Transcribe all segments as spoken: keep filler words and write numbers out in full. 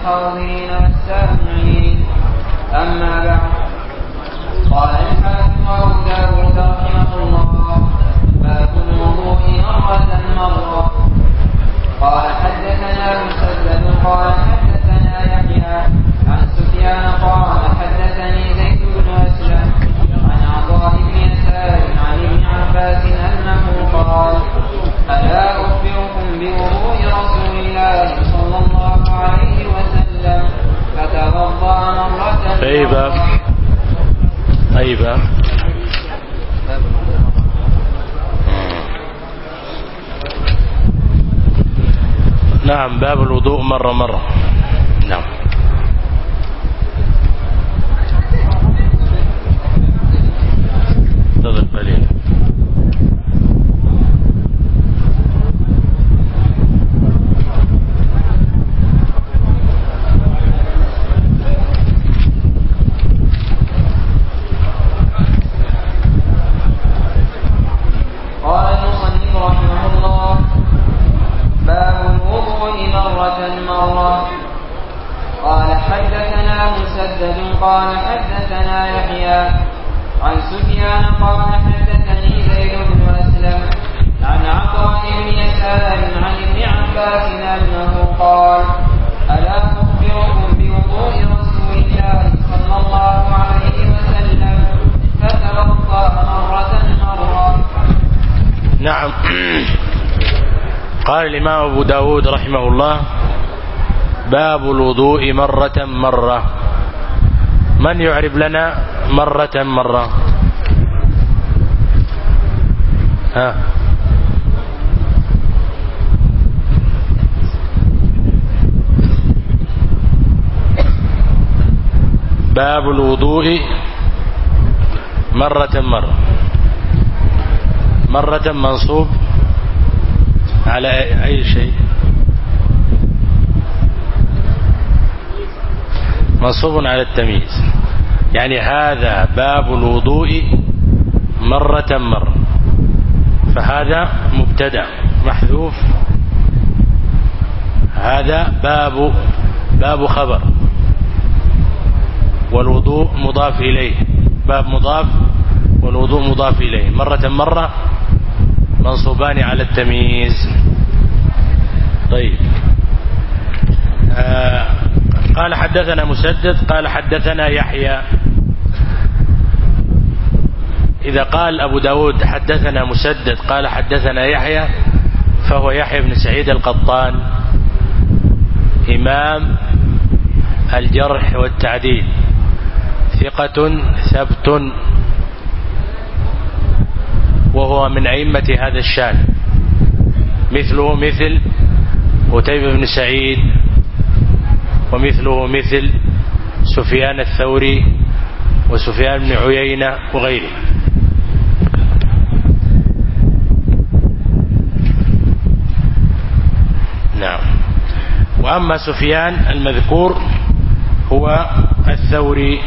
الحاضرين والسامعين. أما بعد، قال الحاكم أبو داود رحمه الله: باب الوضوء مرة مرة. قال حدثنا مسدد قال حدثنا يحيى عن سفيان قال حدثني زيد بن أسلم عن عطاء بن يسار عن ابن عباس أنه قال: ألا أخبركم بوضوء رسول الله صلى الله عليه وسلم فتوضأ مرة أي باب أي باب نعم باب الوضوء مرة مرة. نعم. تفضل قليل. قال المصنف رحمه الله: باب الوضوء مرة مرة. قال حدثنا مسدد قال حدثنا يحيى عن سفيان قال حدثني زيد بن أسلم عن عطاء بن يسار عن ابن عباس أنه قال: ألا أخبركم بوضوء رسول الله صلى الله عليه وسلم فتوضأ مرة مرة. نعم. قال الإمام أبو داود رحمه الله: باب الوضوء مرة مرة. من يعرب لنا مرة مرة؟ ها باب الوضوء مرة مرة. مرة منصوب على أي شيء؟ منصوب على التمييز، يعني هذا باب الوضوء مرة مرة، فهذا مبتدأ محذوف، هذا باب باب خبر، والوضوء مضاف إليه، باب مضاف والوضوء مضاف إليه. مرة مرة منصوبان على التمييز. طيب. آه قال حدثنا مسدد قال حدثنا يحيى. إذا قال أبو داود حدثنا مسدد قال حدثنا يحيى فهو يحيى بن سعيد القطان، إمام الجرح والتعديل، ثقة ثبت، وهو من أئمة هذا الشان، مثله مثل قتيبة بن سعيد، ومثله مثل سفيان الثوري وسفيان بن عيينة وغيره. نعم. وأما سفيان المذكور هو الثوري.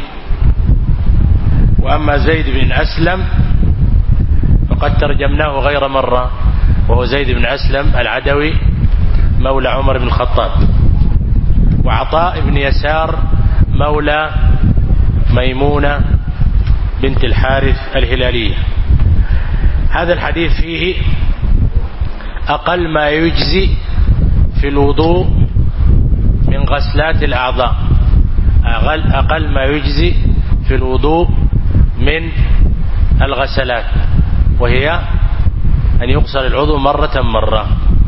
وأما زيد بن أسلم فقد ترجمناه غير مرة، وهو زيد بن أسلم العدوي مولى عمر بن الخطاب. وعطاء بن يسار مولى ميمونة بنت الحارث الهلالية. هذا الحديث فيه أقل ما يجزي في الوضوء من غسلات الأعضاء، أقل, أقل ما يجزي في الوضوء من الغسلات، وهي أن يغسل العضو مرة مرة.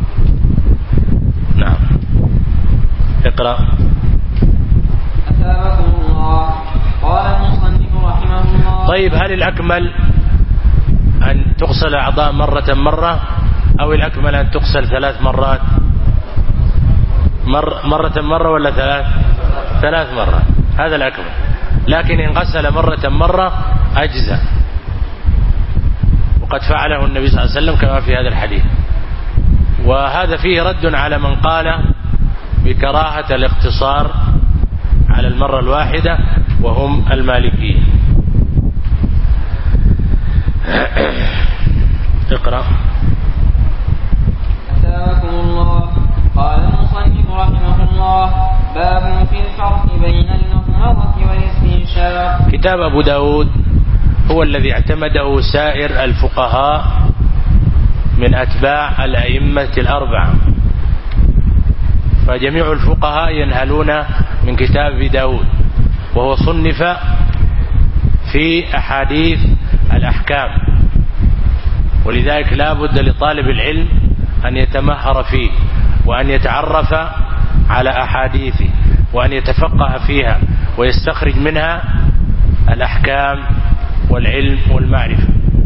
نعم. اقرأ. أثابكم الله. قال المصنف رحمه الله: طيب، هل الأكمل أن تغسل أعضاء مرة مرة أو الأكمل أن تغسل ثلاث مرات؟ مر مرة مرة ولا ثلاث؟ ثلاث مرات، هذا الأكمل. لكن إن غسل مرة مرة أجزى، وقد فعله النبي صلى الله عليه وسلم كما في هذا الحديث. وهذا فيه رد على من قال بكراهة الاقتصار على المرة الواحدة وهم المالكية. اقرأ. أثابكم الله. قال المصنف رحمه الله: باب كتاب أبو داود هو الذي اعتمده سائر الفقهاء من أتباع الأئمة الأربعة، فجميع الفقهاء ينهلون من كتاب أبي داود، وهو صنف في أحاديث الأحكام، ولذلك لا بد لطالب العلم أن يتمهر فيه وأن يتعرف على أحاديثه وأن يتفقه فيها ويستخرج منها الأحكام والعلم والمعرفة.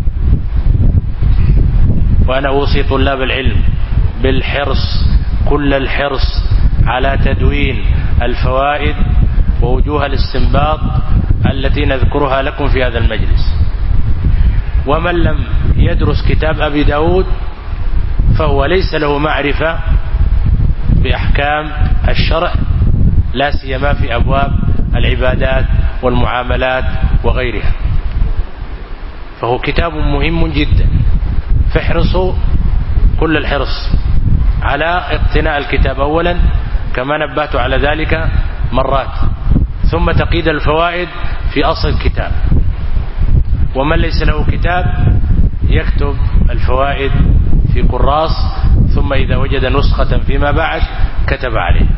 وأنا أوصي طلاب العلم بالحرص كل الحرص على تدوين الفوائد ووجوه الاستنباط التي نذكرها لكم في هذا المجلس. ومن لم يدرس كتاب أبي داود فهو ليس له معرفة بأحكام الشرع، لا سيما في أبواب العبادات والمعاملات وغيرها، فهو كتاب مهم جدا، فاحرصوا كل الحرص على اقتناء الكتاب أولا كما نبهت على ذلك مرات، ثم تقييد الفوائد في أصل الكتاب. ومن ليس له كتاب يكتب الفوائد في كراس، ثم إذا وجد نسخة فيما بعد كتب عليه.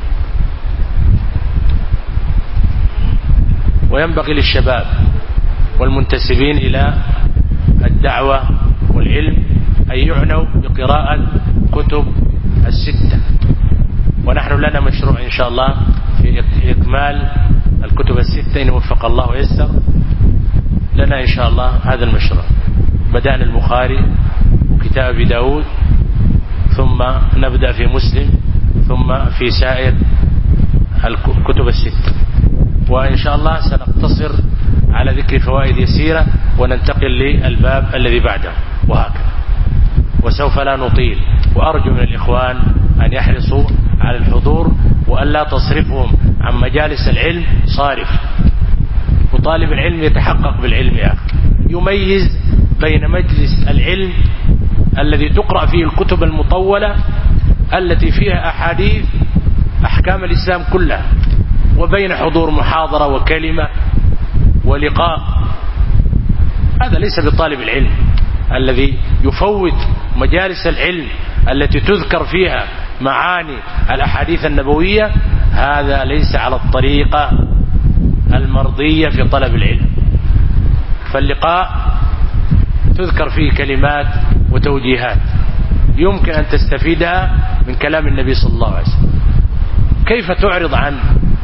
وينبغي للشباب والمنتسبين إلى الدعوة والعلم أن يعنوا بقراءة كتب الستة، ونحن لنا مشروع إن شاء الله في إكمال الكتب الستة إن وفق الله ويسر لنا إن شاء الله هذا المشروع. بدأنا البخاري وكتاب أبي داود، ثم نبدأ في مسلم، ثم في سائر الكتب الستة، وإن شاء الله سنقتصر على ذكر فوائد يسيرة وننتقل للباب الذي بعده وهكذا، وسوف لا نطيل. وأرجو من الإخوان أن يحرصوا على الحضور وأن لا تصرفهم عن مجالس العلم صارف. وطالب العلم يتحقق بالعلم يا أخي، يميز بين مجلس العلم الذي تقرأ فيه الكتب المطولة التي فيها أحاديث أحكام الإسلام كلها، وبين حضور محاضرة وكلمة ولقاء. هذا ليس بطالب العلم الذي يفوت مجالس العلم التي تذكر فيها معاني الأحاديث النبوية، هذا ليس على الطريقة المرضية في طلب العلم. فاللقاء تذكر فيه كلمات وتوجيهات يمكن أن تستفيدها من كلام النبي صلى الله عليه وسلم. كيف تعرض عن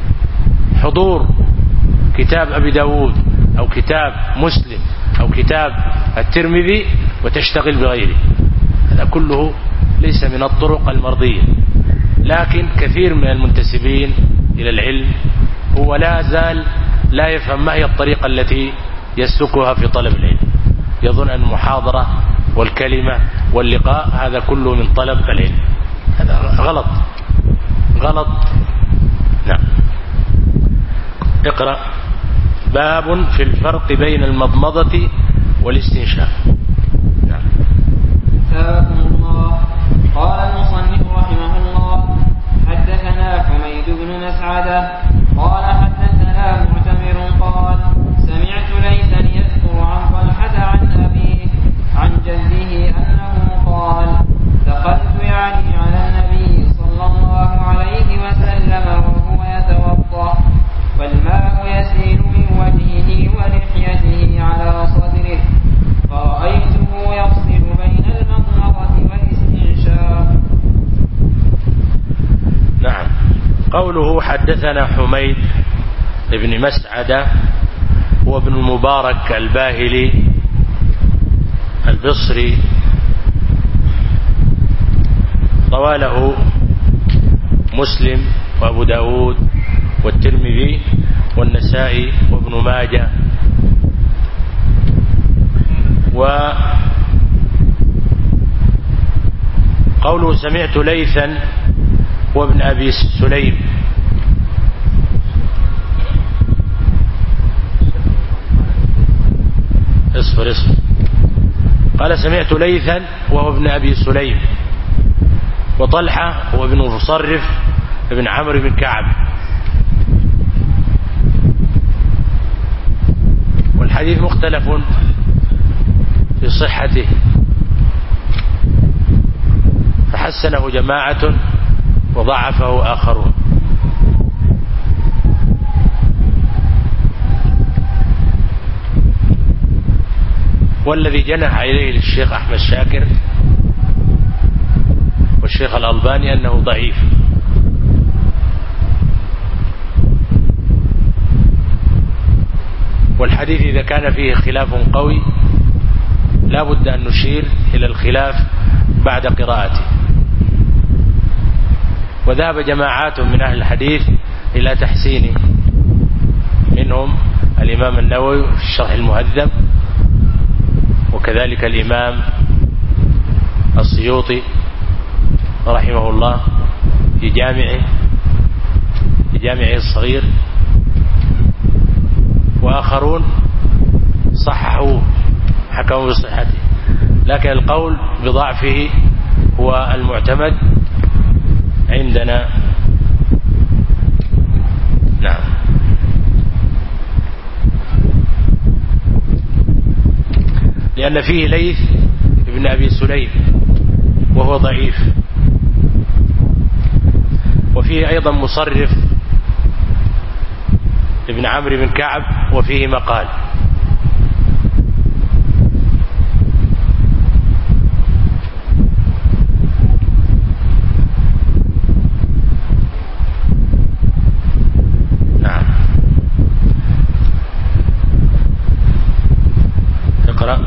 حضور كتاب أبي داود أو كتاب مسلم أو كتاب الترمذي وتشتغل بغيره؟ هذا كله ليس من الطرق المرضية. لكن كثير من المنتسبين إلى العلم هو لا زال لا يفهم ما هي الطريقة التي يسلكها في طلب العلم، يظن أن المحاضرة والكلمة واللقاء هذا كله من طلب العلم. هذا غلط غلط. نعم. اقرأ. باب في الفرق بين المضمضة والاستنشاق. نعم. ثابكم الله. قال المصنف رحمه الله: حدثنا حميد بن مسعدة قال حدثنا معتمر قال سمعت ليثا يذكر عن طلحة عن أبيه عن جده أنه قال: دخلت يعني على النبي صلى الله عليه وسلم وهو يتوضأ والماء يسيل من وجهه ولحيته على صدره، فرأيته يفصل بين المضمضة والاستنشاق. نعم. قوله حدثنا حميد بن مسعدة هو ابن المبارك الباهلي البصري، طواله مسلم وأبو داود والترمذي والنسائي وابن ماجه. وقوله سمعت ليثا وابن أبي سليم اصفر اصفر قال سمعت ليثا وهو ابن أبي سليم، وطلحة هو ابن مصرف ابن عمرو بن كعب. الحديث مختلف في صحته، فحسنه جماعة وضعفه آخرون. والذي جنح إليه الشيخ أحمد شاكر والشيخ الألباني أنه ضعيف. والحديث إذا كان فيه خلاف قوي لا بد أن نشير إلى الخلاف بعد قراءته. وذهب جماعات من أهل الحديث إلى تحسينه، منهم الإمام النووي في الشرح المهذب، وكذلك الإمام السيوطي رحمه الله في جامعه في جامعه الصغير، وآخرون صححوا حكموا بصحته، لكن القول بضعفه هو المعتمد عندنا. نعم. لأن فيه ليث ابن أبي سليم وهو ضعيف، وفيه أيضا مصرف ابن عمرو بن كعب وفيه مقال. نعم. اقرأ.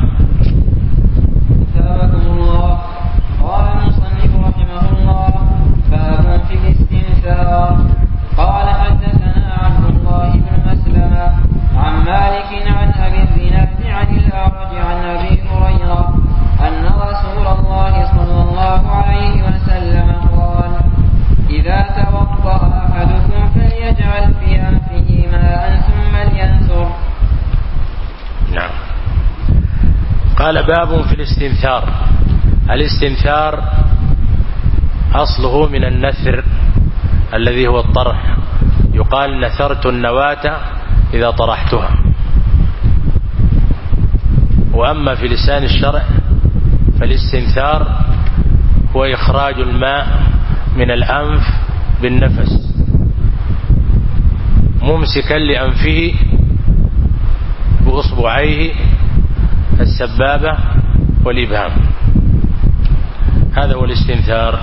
ثابكم الله. قال المصنف رحمه الله: باب في الاستنثار. قال حدثنا عبد الله بن مسلمة عن مالك عن أبي الزناد عن الأعرج عن أبي هريرة أن رسول الله صلى الله عليه وسلم قال: إذا توضأ أحدكم فليجعل في أنفه ماء ثم لينثر. نعم. قال باب في الاستنثار. الاستنثار أصله من النثر الذي هو الطرح، يقال نثرت النواة إذا طرحتها. وأما في لسان الشرع فالاستنثار هو إخراج الماء من الأنف بالنفس ممسكا لأنفه بأصبعيه السبابة والإبهام، هذا هو الاستنثار.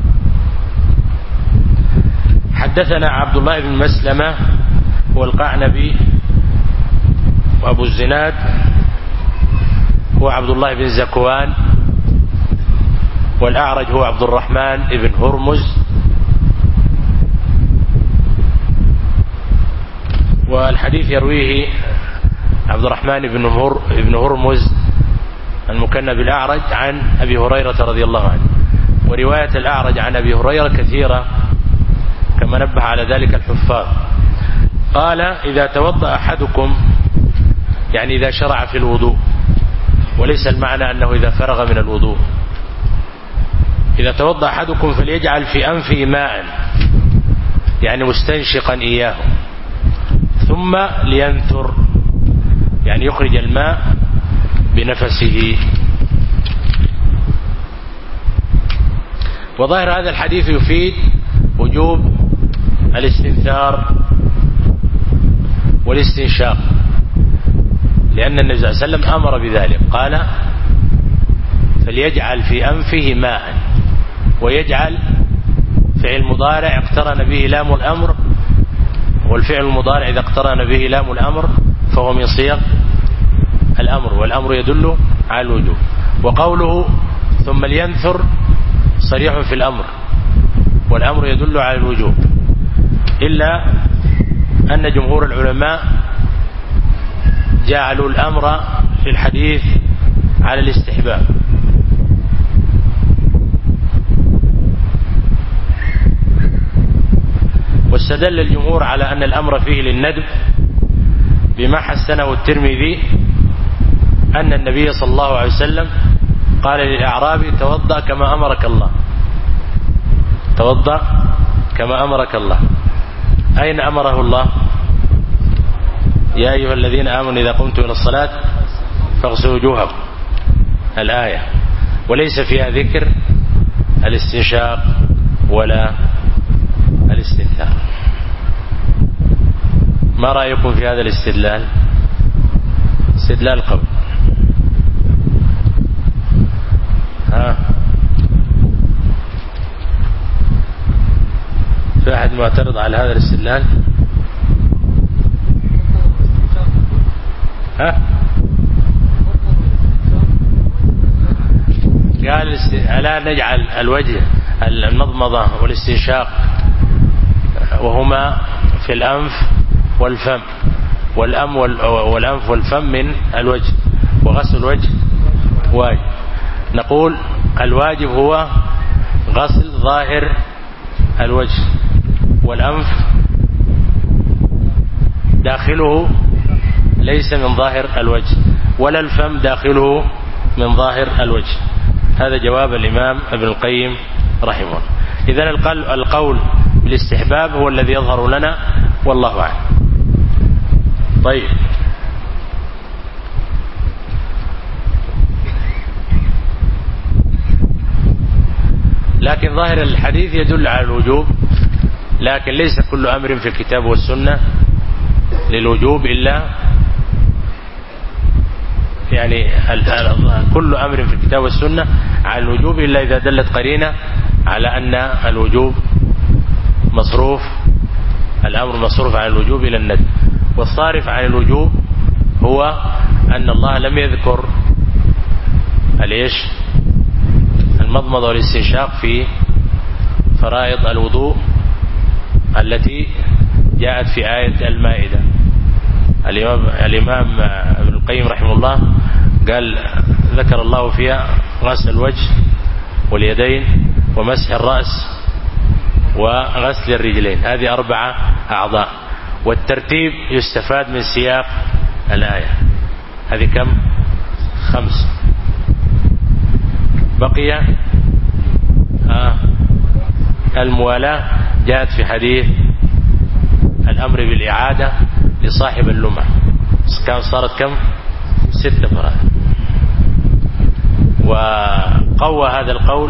حدثنا عبد الله بن مسلمة والقعنبي، وأبو الزناد هو عبد الله بن زكوان، والأعرج هو عبد الرحمن بن هرمز، والحديث يرويه عبد الرحمن بن هر بن هرمز المكنى بالأعرج عن أبي هريرة رضي الله عنه. ورواية الأعرج عن أبي هريرة كثيرة كما نبه على ذلك الحفاظ. قال: إذا توضأ أحدكم، يعني إذا شرع في الوضوء، وليس المعنى أنه إذا فرغ من الوضوء. إذا توضأ أحدكم فليجعل في أنفه ماء، يعني مستنشقا إياه، ثم لينثر، يعني يخرج الماء بنفسه. وظاهر هذا الحديث يفيد وجوب الاستنثار والاستنشاق، لأن النبي صلى الله عليه وسلم أمر بذلك، قال: فليجعل في أنفه ماء. ويجعل فعل مضارع اقترن به لام الأمر، والفعل المضارع إذا اقترن به لام الأمر فهو من صيغ الأمر، والأمر يدل على الوجوب. وقوله ثم لينثر صريح في الأمر، والأمر يدل على الوجوب، إلا أن جمهور العلماء جعلوا الأمر في الحديث على الاستحباب. واستدل الجمهور على أن الأمر فيه للندب بما حسنه الترمذي أن النبي صلى الله عليه وسلم قال للأعرابي: توضأ كما أمرك الله، توضأ كما أمرك الله. أين أمره الله؟ يا أيها الذين آمنوا إذا قمتم إلى الصلاة فاغسلوا وجوهكم الآية، وليس فيها ذكر الاستنشاق ولا الاستنثار. ما رأيكم في هذا الاستدلال؟ استدلال قوي. ها في أحد معترض على هذا الاستدلال؟ ها قال ألا نجعل الوجه المضمضة والاستنشاق وهما في الأنف والفم، والأم والأنف والفم من الوجه، وغسل الوجه واجب. نقول الواجب هو غسل ظاهر الوجه، والأنف داخله ليس من ظاهر الوجه، ولا الفم داخله من ظاهر الوجه. هذا جواب الإمام ابن القيم رحمه الله. إذن القول بالاستحباب هو الذي يظهر لنا والله أعلم. طيب، لكن ظاهر الحديث يدل على الوجوب، لكن ليس كل أمر في الكتاب والسنة للوجوب إلا يعني كل أمر في الكتاب والسنة على الوجوب إلا إذا دلت قرينة على أن الوجوب مصروف، الأمر مصروف عن الوجوب إلى الندب. والصارف عن الوجوب هو أن الله لم يذكر الإيش المضمضة والاستنشاق في فرائض الوضوء التي جاءت في آية المائدة. الإمام, الإمام ابن القيم رحمه الله قال ذكر الله فيها غسل الوجه واليدين ومسح الرأس وغسل الرجلين، هذه أربعة أعضاء، والترتيب يستفاد من سياق الآية. هذه كم؟ خمس. بقي آه الموالاة جاءت في حديث الأمر بالإعادة لصاحب اللمع، صارت كم؟ ستة فرائض. وقوى هذا القول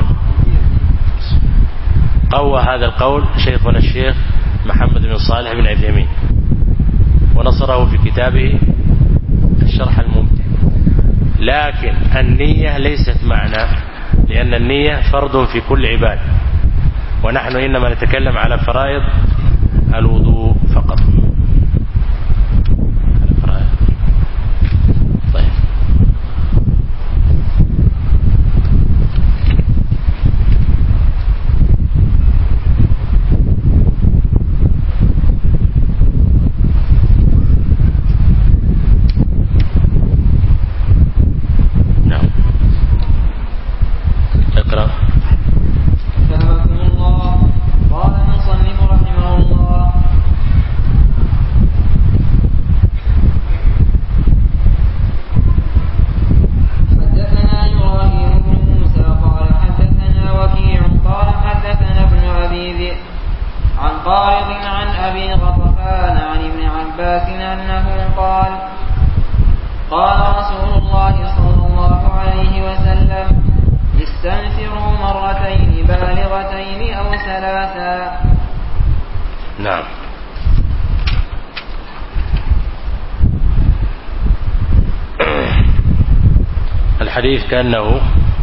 قوى هذا القول شيخنا الشيخ محمد بن صالح بن عثيمين، ونصره في كتابه الشرح الممتع. لكن النية ليست معنا، لأن النية فرض في كل عباد، ونحن إنما نتكلم على فرائض الوضوء فقط. طيب، نعم اقرأ. فهمكم الله. قال المصنف رحمه الله: حدثنا إبراهيم بن موسى قال حدثنا وكيع قال حدثنا ابن أبي ذئب عن قارض عن أبي غطفان عن ابن عباس أنه قال: قال رسول الله صلى الله عليه وسلم: استنفروا مرتين بالغتين أو ثلاثا. نعم. الحديث كأنه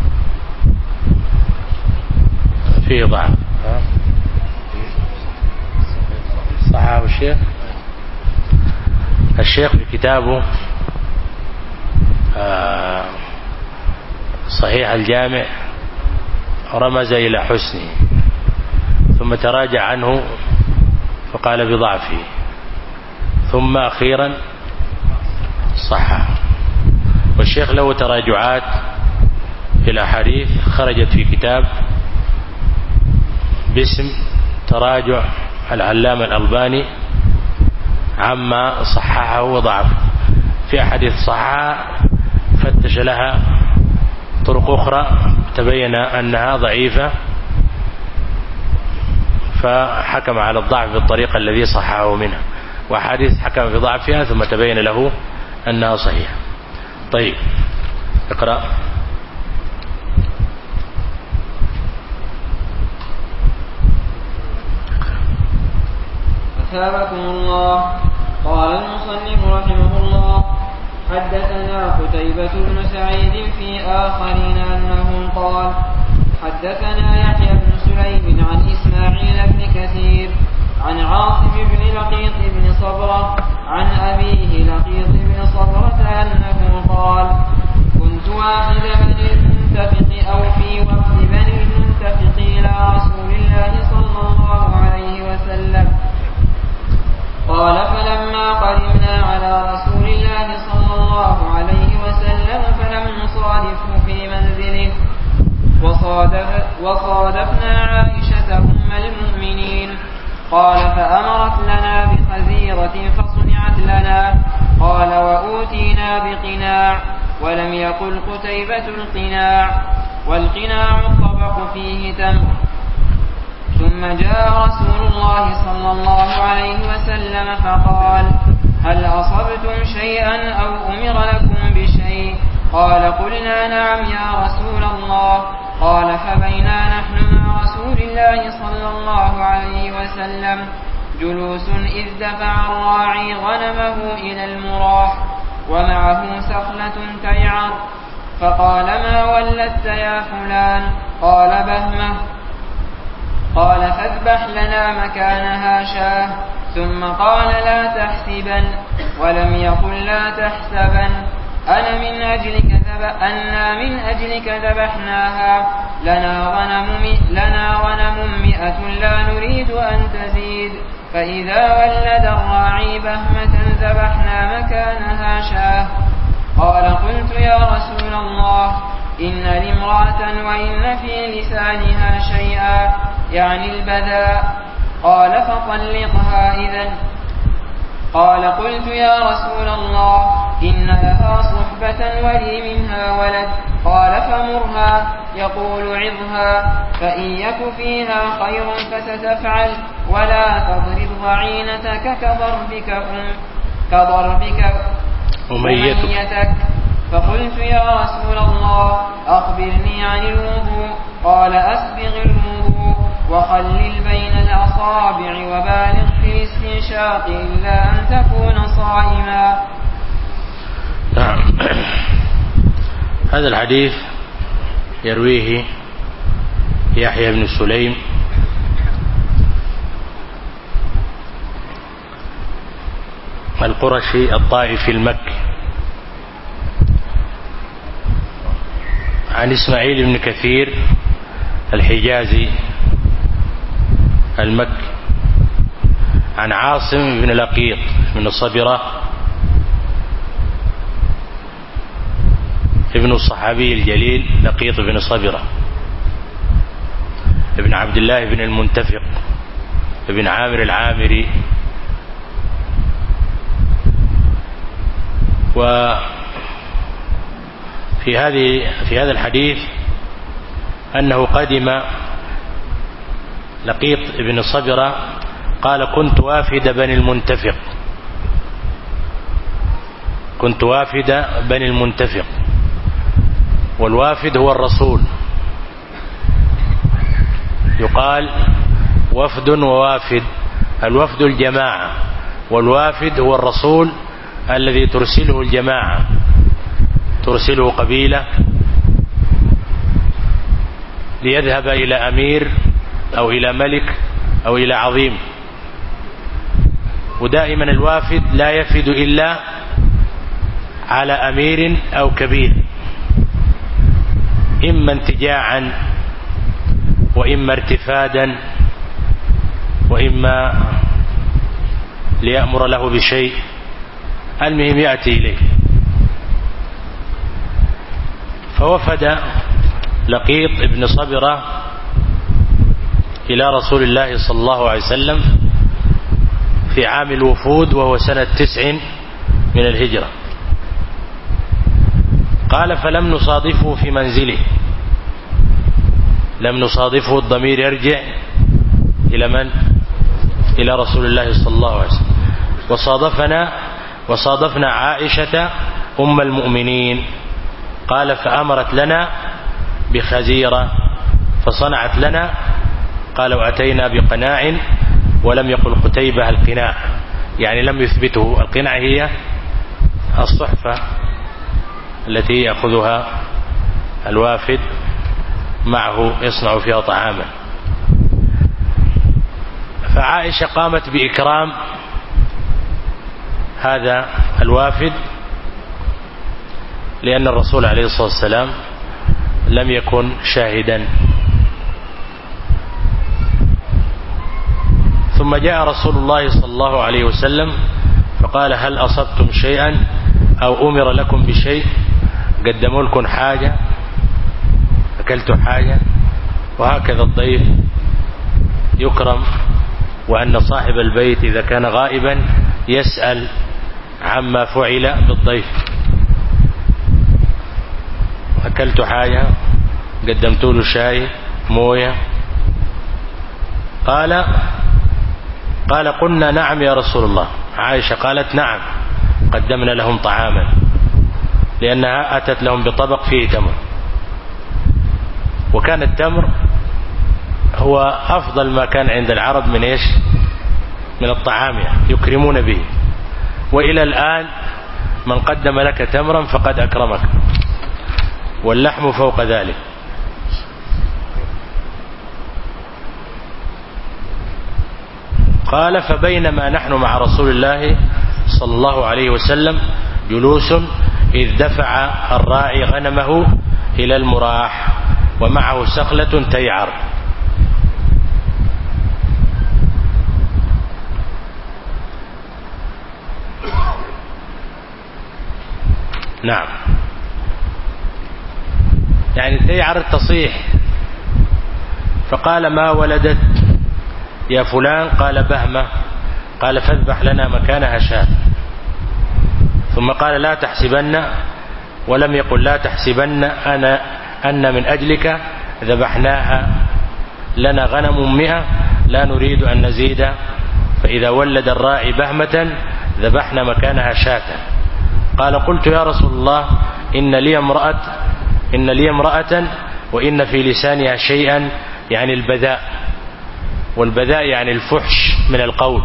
فيه ضعف. صححه الشيخ الشيخ في كتابه صحيح الجامع رمز إلى حسنه، ثم تراجع عنه فقال بضعفه، ثم أخيرا صححه. والشيخ له تراجعات في الأحاديث خرجت في كتاب باسم تراجع العلامة الألباني عما صححه وضعفه. في أحاديث صححها فتش لها طرق أخرى تبين أنها ضعيفة، فحكم على الضعف بالطريقة الذي صححه منها. وحديث حكم بضعفها ثم تبين له أنها صحيحة. طيب اقرأ. أثابكم الله. قال المصنف رحمه الله: حدثنا قتيبة بن سعيد في آخرين أنه قال: حدثنا يحيى بن سليم عن إسماعيل بن كثير عن عاصم بن لقيط بن صبرة عن أبيه لقيط بن صبرة أنه قال: كنت واحد بني المنتفق أو في وفد بني المنتفق إلى رسول الله صلى الله عليه وسلم. قال: فلما قدمنا على رسول الله صلى الله عليه وسلم فلم نصادفه في منزله، وصادف وصادفنا عائشة أم المؤمنين. قال: فأمرت لنا بخزيرة فصنعت لنا. قال: وأوتينا بقناع. ولم يقل قتيبة القناع، والقناع الطبق فيه تمر. ثم جاء رسول الله صلى الله عليه وسلم فقال: هل أصبتم شيئا أو أمر لكم بشيء؟ قال: قلنا نعم يا رسول الله. قال: فبينا نحن مع رسول الله صلى الله عليه وسلم جلوس إذ دفع الراعي غنمه إلى المراح ومعه سخلة تيعر، فقال: ما ولدت يا فلان؟ قال: بهمة. قال: فاذبح لنا مكانها شاه. ثم قال: لا تحسبن. ولم يقل لا تحسبن. أنا من أجلك أنا من أجلك ذبحناها، لنا غنم لنا غنم مئة لا نريد أن تزيد، فإذا ولد الراعي بهمة ذبحنا مكانها شاه. قال: قلت يا رسول الله: إن لامرأة وإن في لسانها شيئا، يعني البذاء. قال: فطلقها إذن. قال: قلت يا رسول الله: إن لها صحبة ولي منها ولد. قال: فمرها. يقول: عظها، فإن يك فيها خير فستفعل، ولا تضرب ضعينتك كضربك أم كضربك أميتك. فقلت يا رسول الله: أخبرني عن الوضوء. قال: أسبغ الوضوء وخلل بين الأصابع وبالغ في الاستنشاق إلا أن تكون صائما. هذا الحديث يرويه يحيى بن سليم القرشي الطائفي المكي عن إسماعيل بن كثير الحجازي المكي عن عاصم بن لقيط بن صبرة ابن الصحابي الجليل لقيط بن صبرة ابن عبد الله بن المنتفق ابن عامر العامري. وفي هذه في هذا الحديث أنه قدم لقيط بن صبرة قال: كنت وافد بني المنتفق كنت وافد بني المنتفق والوافد هو الرسول، يقال وفد ووافد. الوفد الجماعة، والوافد هو الرسول الذي ترسله الجماعة، ترسله قبيلة ليذهب إلى أمير أو إلى ملك أو إلى عظيم. ودائما الوافد لا يفد إلا على أمير أو كبير، إما انتجاعا وإما ارتفادا وإما ليأمر له بشيء، المهم يأتي إليه. فوفد لقيط بن صبرة إلى رسول الله صلى الله عليه وسلم في عام الوفود وهو سنة تسع من الهجرة. قال: فلم نصادفه في منزله. لم نصادفه، الضمير يرجع إلى من؟ إلى رسول الله صلى الله عليه وسلم. وصادفنا وصادفنا عائشة أم المؤمنين. قال فأمرت لنا بخزيرة فصنعت لنا. قال وأتينا بقناع ولم يقل قتيبة القناع، يعني لم يثبته. القناع هي الصحفة التي يأخذها الوافد معه يصنع فيها طعاما. فعائشة قامت بإكرام هذا الوافد لأن الرسول عليه الصلاة والسلام لم يكن شاهدا. ثم جاء رسول الله صلى الله عليه وسلم فقال هل أصبتم شيئا أو أمر لكم بشيء؟ قدموا لكم حاجة؟ أكلتوا حاجة؟ وهكذا الضيف يكرم، وأن صاحب البيت إذا كان غائبا يسأل عما فعل بالضيف. أكلتوا حاجة؟ قدمتوا له شاي موية؟ قال قال قلنا نعم يا رسول الله. عائشة قالت نعم قدمنا لهم طعاما، لأنها أتت لهم بطبق فيه تمر، وكان التمر هو أفضل ما كان عند العرب من إيش؟ من الطعام، يعني يكرمون به. وإلى الآن من قدم لك تمرا فقد أكرمك، واللحم فوق ذلك. قال فبينما نحن مع رسول الله صلى الله عليه وسلم جلوس إذ دفع الراعي غنمه إلى المراح ومعه سخلة تيعر. نعم، يعني تيعر تصيح. فقال ما ولدت يا فلان؟ قال بهمة. قال فاذبح لنا مكانها شاة. ثم قال لا تحسبن، ولم يقل لا تحسبن أنا أن من أجلك ذبحناها، لنا غنم مئة لا نريد أن نزيد، فإذا ولد الراعي بهمة ذبحنا مكانها شاة. قال قلت يا رسول الله إن لي امرأة إن لي امرأة وإن في لسانها شيئا، يعني البذاء، والبذاء يعني الفحش من القول.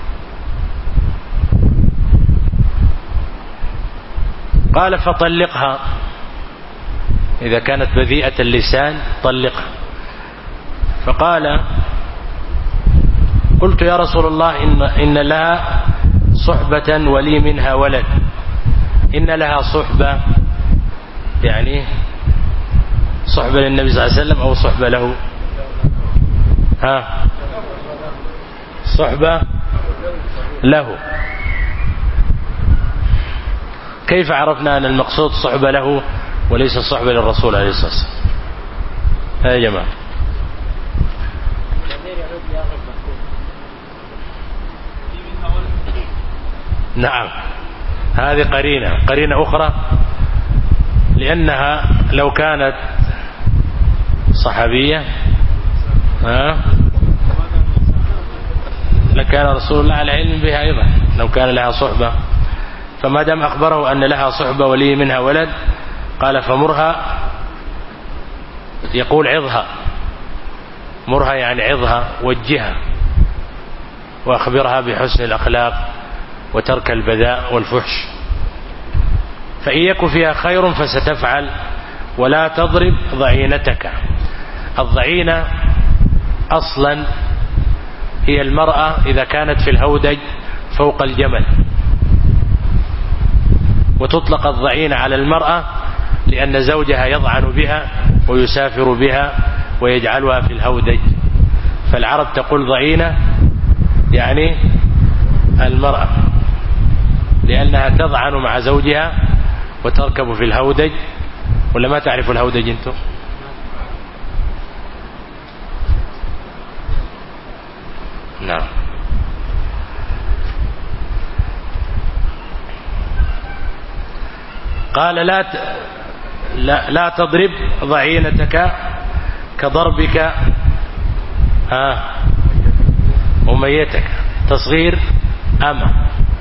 قال فطلقها، إذا كانت بذيئة اللسان طلقها. فقال قلت يا رسول الله إن, إن لها صحبة ولي منها ولد. إن لها صحبة يعني صحبة للنبي صلى الله عليه وسلم أو صحبة له؟ ها صحبة له. كيف عرفنا أن المقصود صحبة له وليس صحبة للرسول عليه الصلاة والسلام؟ ها يا جماعة، نعم هذه قرينة قرينة أخرى، لأنها لو كانت صحابية ها لكان رسول الله على علم بها أيضا لو كان لها صحبة. فما دام أخبره أن لها صحبة ولي منها ولد، قال فمرها، يقول عظها، مرها يعني عظها وجهها وأخبرها بحسن الأخلاق وترك البذاء والفحش، فإن يكن فيها خير فستفعل، ولا تضرب ضعينتك. الضعينة أصلا هي المرأة إذا كانت في الهودج فوق الجمل، وتطلق الضعينة على المرأة لأن زوجها يضعن بها ويسافر بها ويجعلها في الهودج، فالعرب تقول ضعينة يعني المرأة، لأنها تضعن مع زوجها وتركب في الهودج. ولا ما تعرف الهودج انتم؟ نعم. قال لا لا, لا تضرب ضعينتك كضربك ها أميتك، تصغير أمة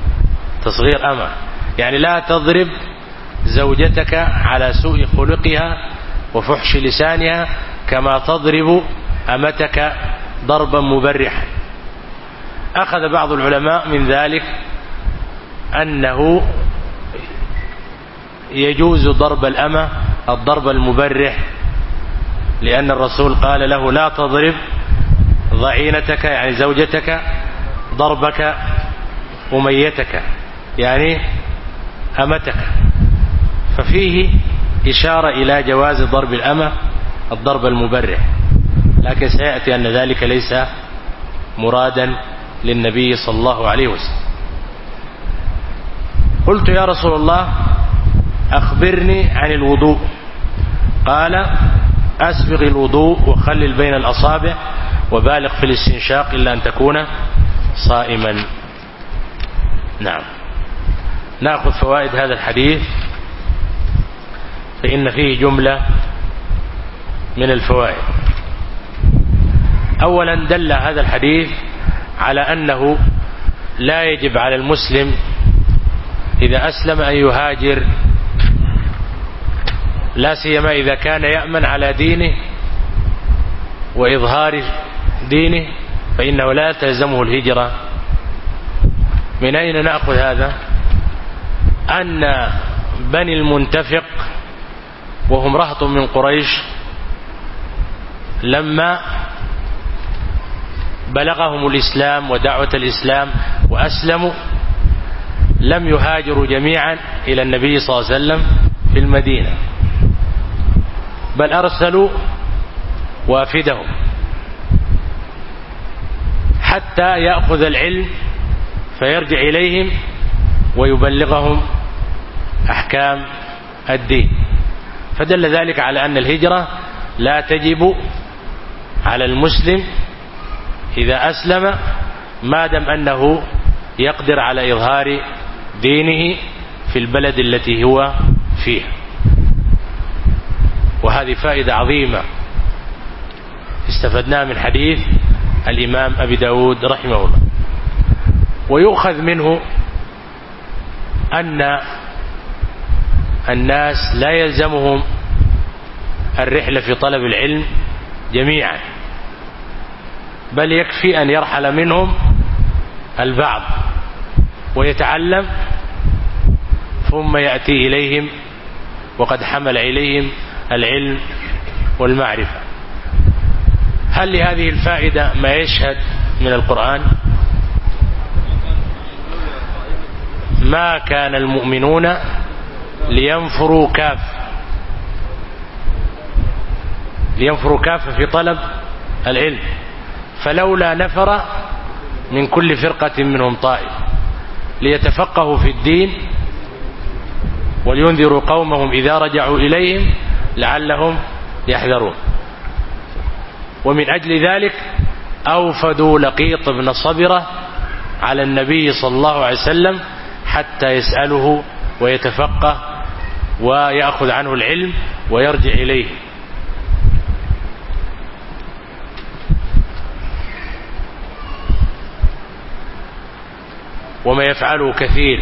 تصغير أمة، يعني لا تضرب زوجتك على سوء خلقها وفحش لسانها كما تضرب أمتك ضربا مبرحا. أخذ بعض العلماء من ذلك أنه يجوز ضرب الأمة الضرب المبرح، لأن الرسول قال له لا تضرب ضعينتك يعني زوجتك ضربك أميتك يعني أمتك، ففيه إشارة إلى جواز ضرب الأمة الضرب المبرح، لكن سيأتي أن ذلك ليس مرادا للنبي صلى الله عليه وسلم. قلت يا رسول الله أخبرني عن الوضوء، قال أسبغ الوضوء وخلل بين الأصابع وبالغ في الاستنشاق إلا أن تكون صائما. نعم. نأخذ فوائد هذا الحديث، فإن فيه جملة من الفوائد. أولا دل هذا الحديث على أنه لا يجب على المسلم إذا أسلم أن يهاجر، لا سيما إذا كان يأمن على دينه وإظهار دينه، فإنه لا تلزمه الهجرة. من أين نأخذ هذا؟ أن بني المنتفق وهم رهط من قريش لما بلغهم الإسلام ودعوة الإسلام وأسلموا لم يهاجروا جميعا إلى النبي صلى الله عليه وسلم في المدينة، بل أرسلوا وافدهم حتى يأخذ العلم فيرجع إليهم ويبلغهم أحكام الدين. فدل ذلك على أن الهجرة لا تجب على المسلم إذا أسلم ما دام أنه يقدر على إظهار دينه في البلد التي هو فيها. وهذه فائدة عظيمة استفدناها من حديث الإمام أبي داود رحمه الله. ويؤخذ منه أن الناس لا يلزمهم الرحلة في طلب العلم جميعا، بل يكفي أن يرحل منهم البعض ويتعلم ثم يأتي إليهم وقد حمل إليهم العلم والمعرفة. هل لهذه الفائدة ما يشهد من القرآن؟ ما كان المؤمنون لينفروا كافة لينفروا كافة في طلب العلم، فلولا نفر من كل فرقة منهم طائف ليتفقهوا في الدين ولينذروا قومهم إذا رجعوا إليهم لعلهم يحذرون. ومن أجل ذلك أوفدوا لقيط بن صبرة على النبي صلى الله عليه وسلم حتى يسأله ويتفقه ويأخذ عنه العلم ويرجع إليه. وما يفعله كثير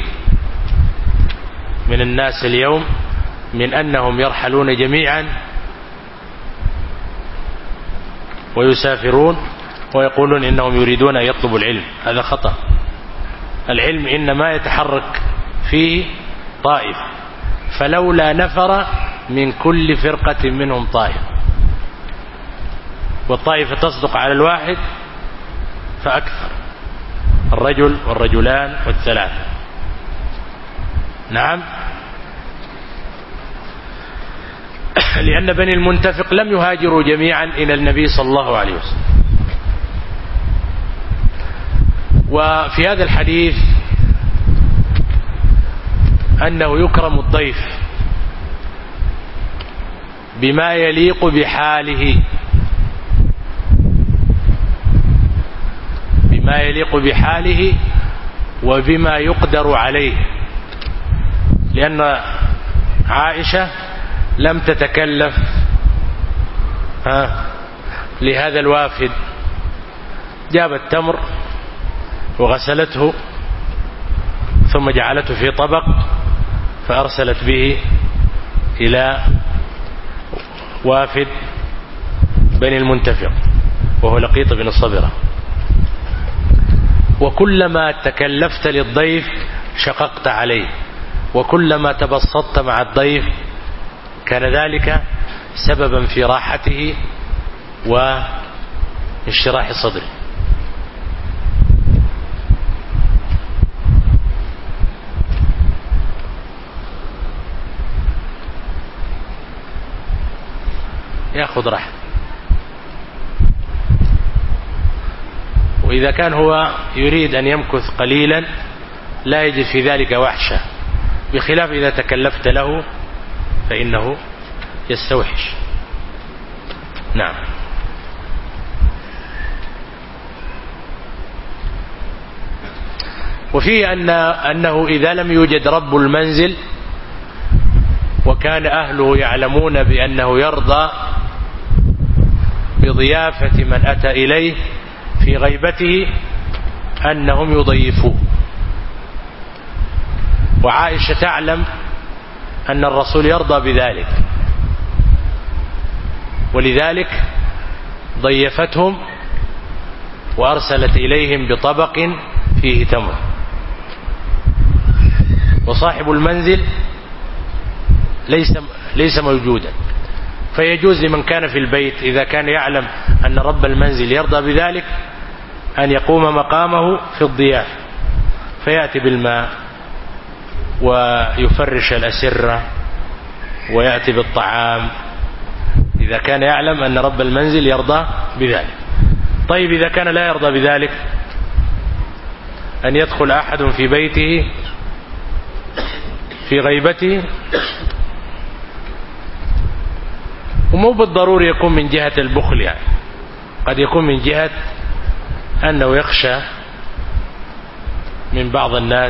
من الناس اليوم من أنهم يرحلون جميعا ويسافرون ويقولون إنهم يريدون أن يطلبوا العلم، هذا خطأ. العلم إنما يتحرك فيه طائف، فلولا نفر من كل فرقة منهم طائف، والطائفة تصدق على الواحد فأكثر، الرجل والرجلان والثلاثة. نعم. لأن بني المنتفق لم يهاجروا جميعا إلى النبي صلى الله عليه وسلم. وفي هذا الحديث أنه يكرم الضيف بما يليق بحاله بما يليق بحاله وبما يقدر عليه، لأن عائشة لم تتكلف ها لهذا الوافد، جابت تمر وغسلته ثم جعلته في طبق فأرسلت به إلى وافد بني المنتفق وهو لقيط بن الصبرة. وكلما تكلفت للضيف شققت عليه، وكلما تبسطت مع الضيف كان ذلك سببا في راحته وانشراح صدره. يأخذ راحة. وإذا كان هو يريد أن يمكث قليلا لا يجد في ذلك وحشة، بخلاف إذا تكلفت له فإنه يستوحش. نعم. وفيه أن أنه إذا لم يوجد رب المنزل وكان أهله يعلمون بأنه يرضى بضيافة من أتى إليه في غيبته أنهم يضيفوه. وعائشة تعلم أن الرسول يرضى بذلك، ولذلك ضيفتهم وأرسلت إليهم بطبق فيه تمر. وصاحب المنزل ليس ليس موجودا، فيجوز لمن كان في البيت إذا كان يعلم أن رب المنزل يرضى بذلك أن يقوم مقامه في الضيافة، فيأتي بالماء ويفرش الأسرة ويأتي بالطعام إذا كان يعلم أن رب المنزل يرضى بذلك. طيب إذا كان لا يرضى بذلك، أن يدخل أحد في بيته في غيبته، ومو بالضروري يكون من جهة البخل، يعني قد يكون من جهة أنه يخشى من بعض الناس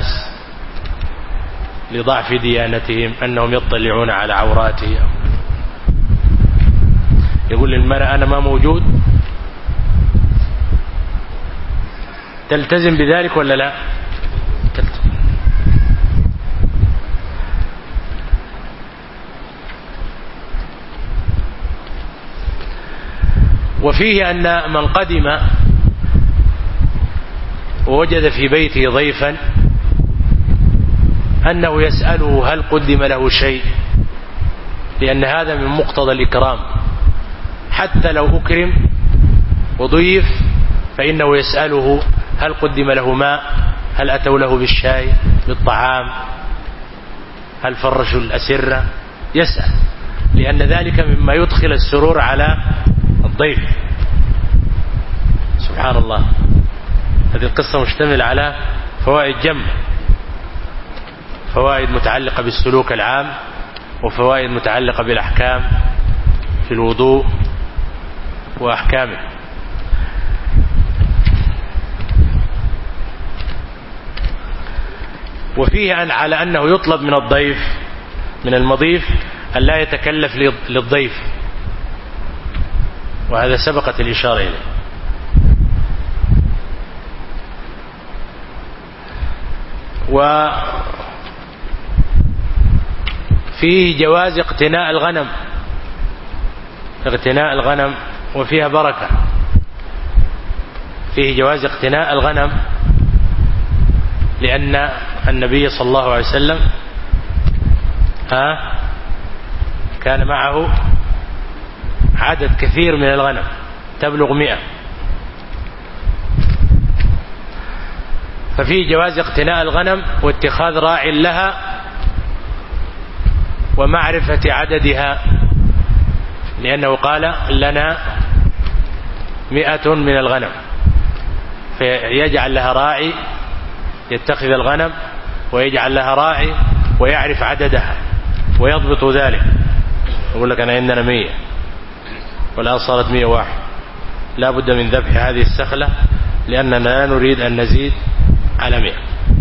لضعف ديانتهم أنهم يطلعون على عوراته. يقول للمرأة أنا ما موجود، تلتزم بذلك ولا لا؟ تلتزم. وفيه أن من قدم ووجد في بيته ضيفا أنه يسأله هل قدم له شيء، لأن هذا من مقتضى الإكرام. حتى لو أكرم وضيف فإنه يسأله هل قدم له ماء، هل أتوا له بالشاي بالطعام، هل فرشوا الأسرة، يسأل، لأن ذلك مما يدخل السرور على الضيف. سبحان الله، هذه القصة مشتمل على فوائد جمة، فوائد متعلقة بالسلوك العام، وفوائد متعلقة بالأحكام في الوضوء وأحكامه. وفيه أن على أنه يطلب من الضيف من المضيف أن لا يتكلف للضيف، وهذا سبقت الإشارة إليه. وفيه جواز اقتناء الغنم، اقتناء الغنم وفيها بركة. فيه جواز اقتناء الغنم لأن النبي صلى الله عليه وسلم ها كان معه عدد كثير من الغنم تبلغ مئة، ففيه جواز اقتناء الغنم واتخاذ راع لها ومعرفة عددها، لأنه قال لنا مئة من الغنم، فيجعل لها راعي يتخذ الغنم ويجعل لها راعي ويعرف عددها ويضبط ذلك. يقول لك أنا عندنا مية والآن صارت مية واحد، لا بد من ذبح هذه السخلة لأننا لا نريد أن نزيد على مئة.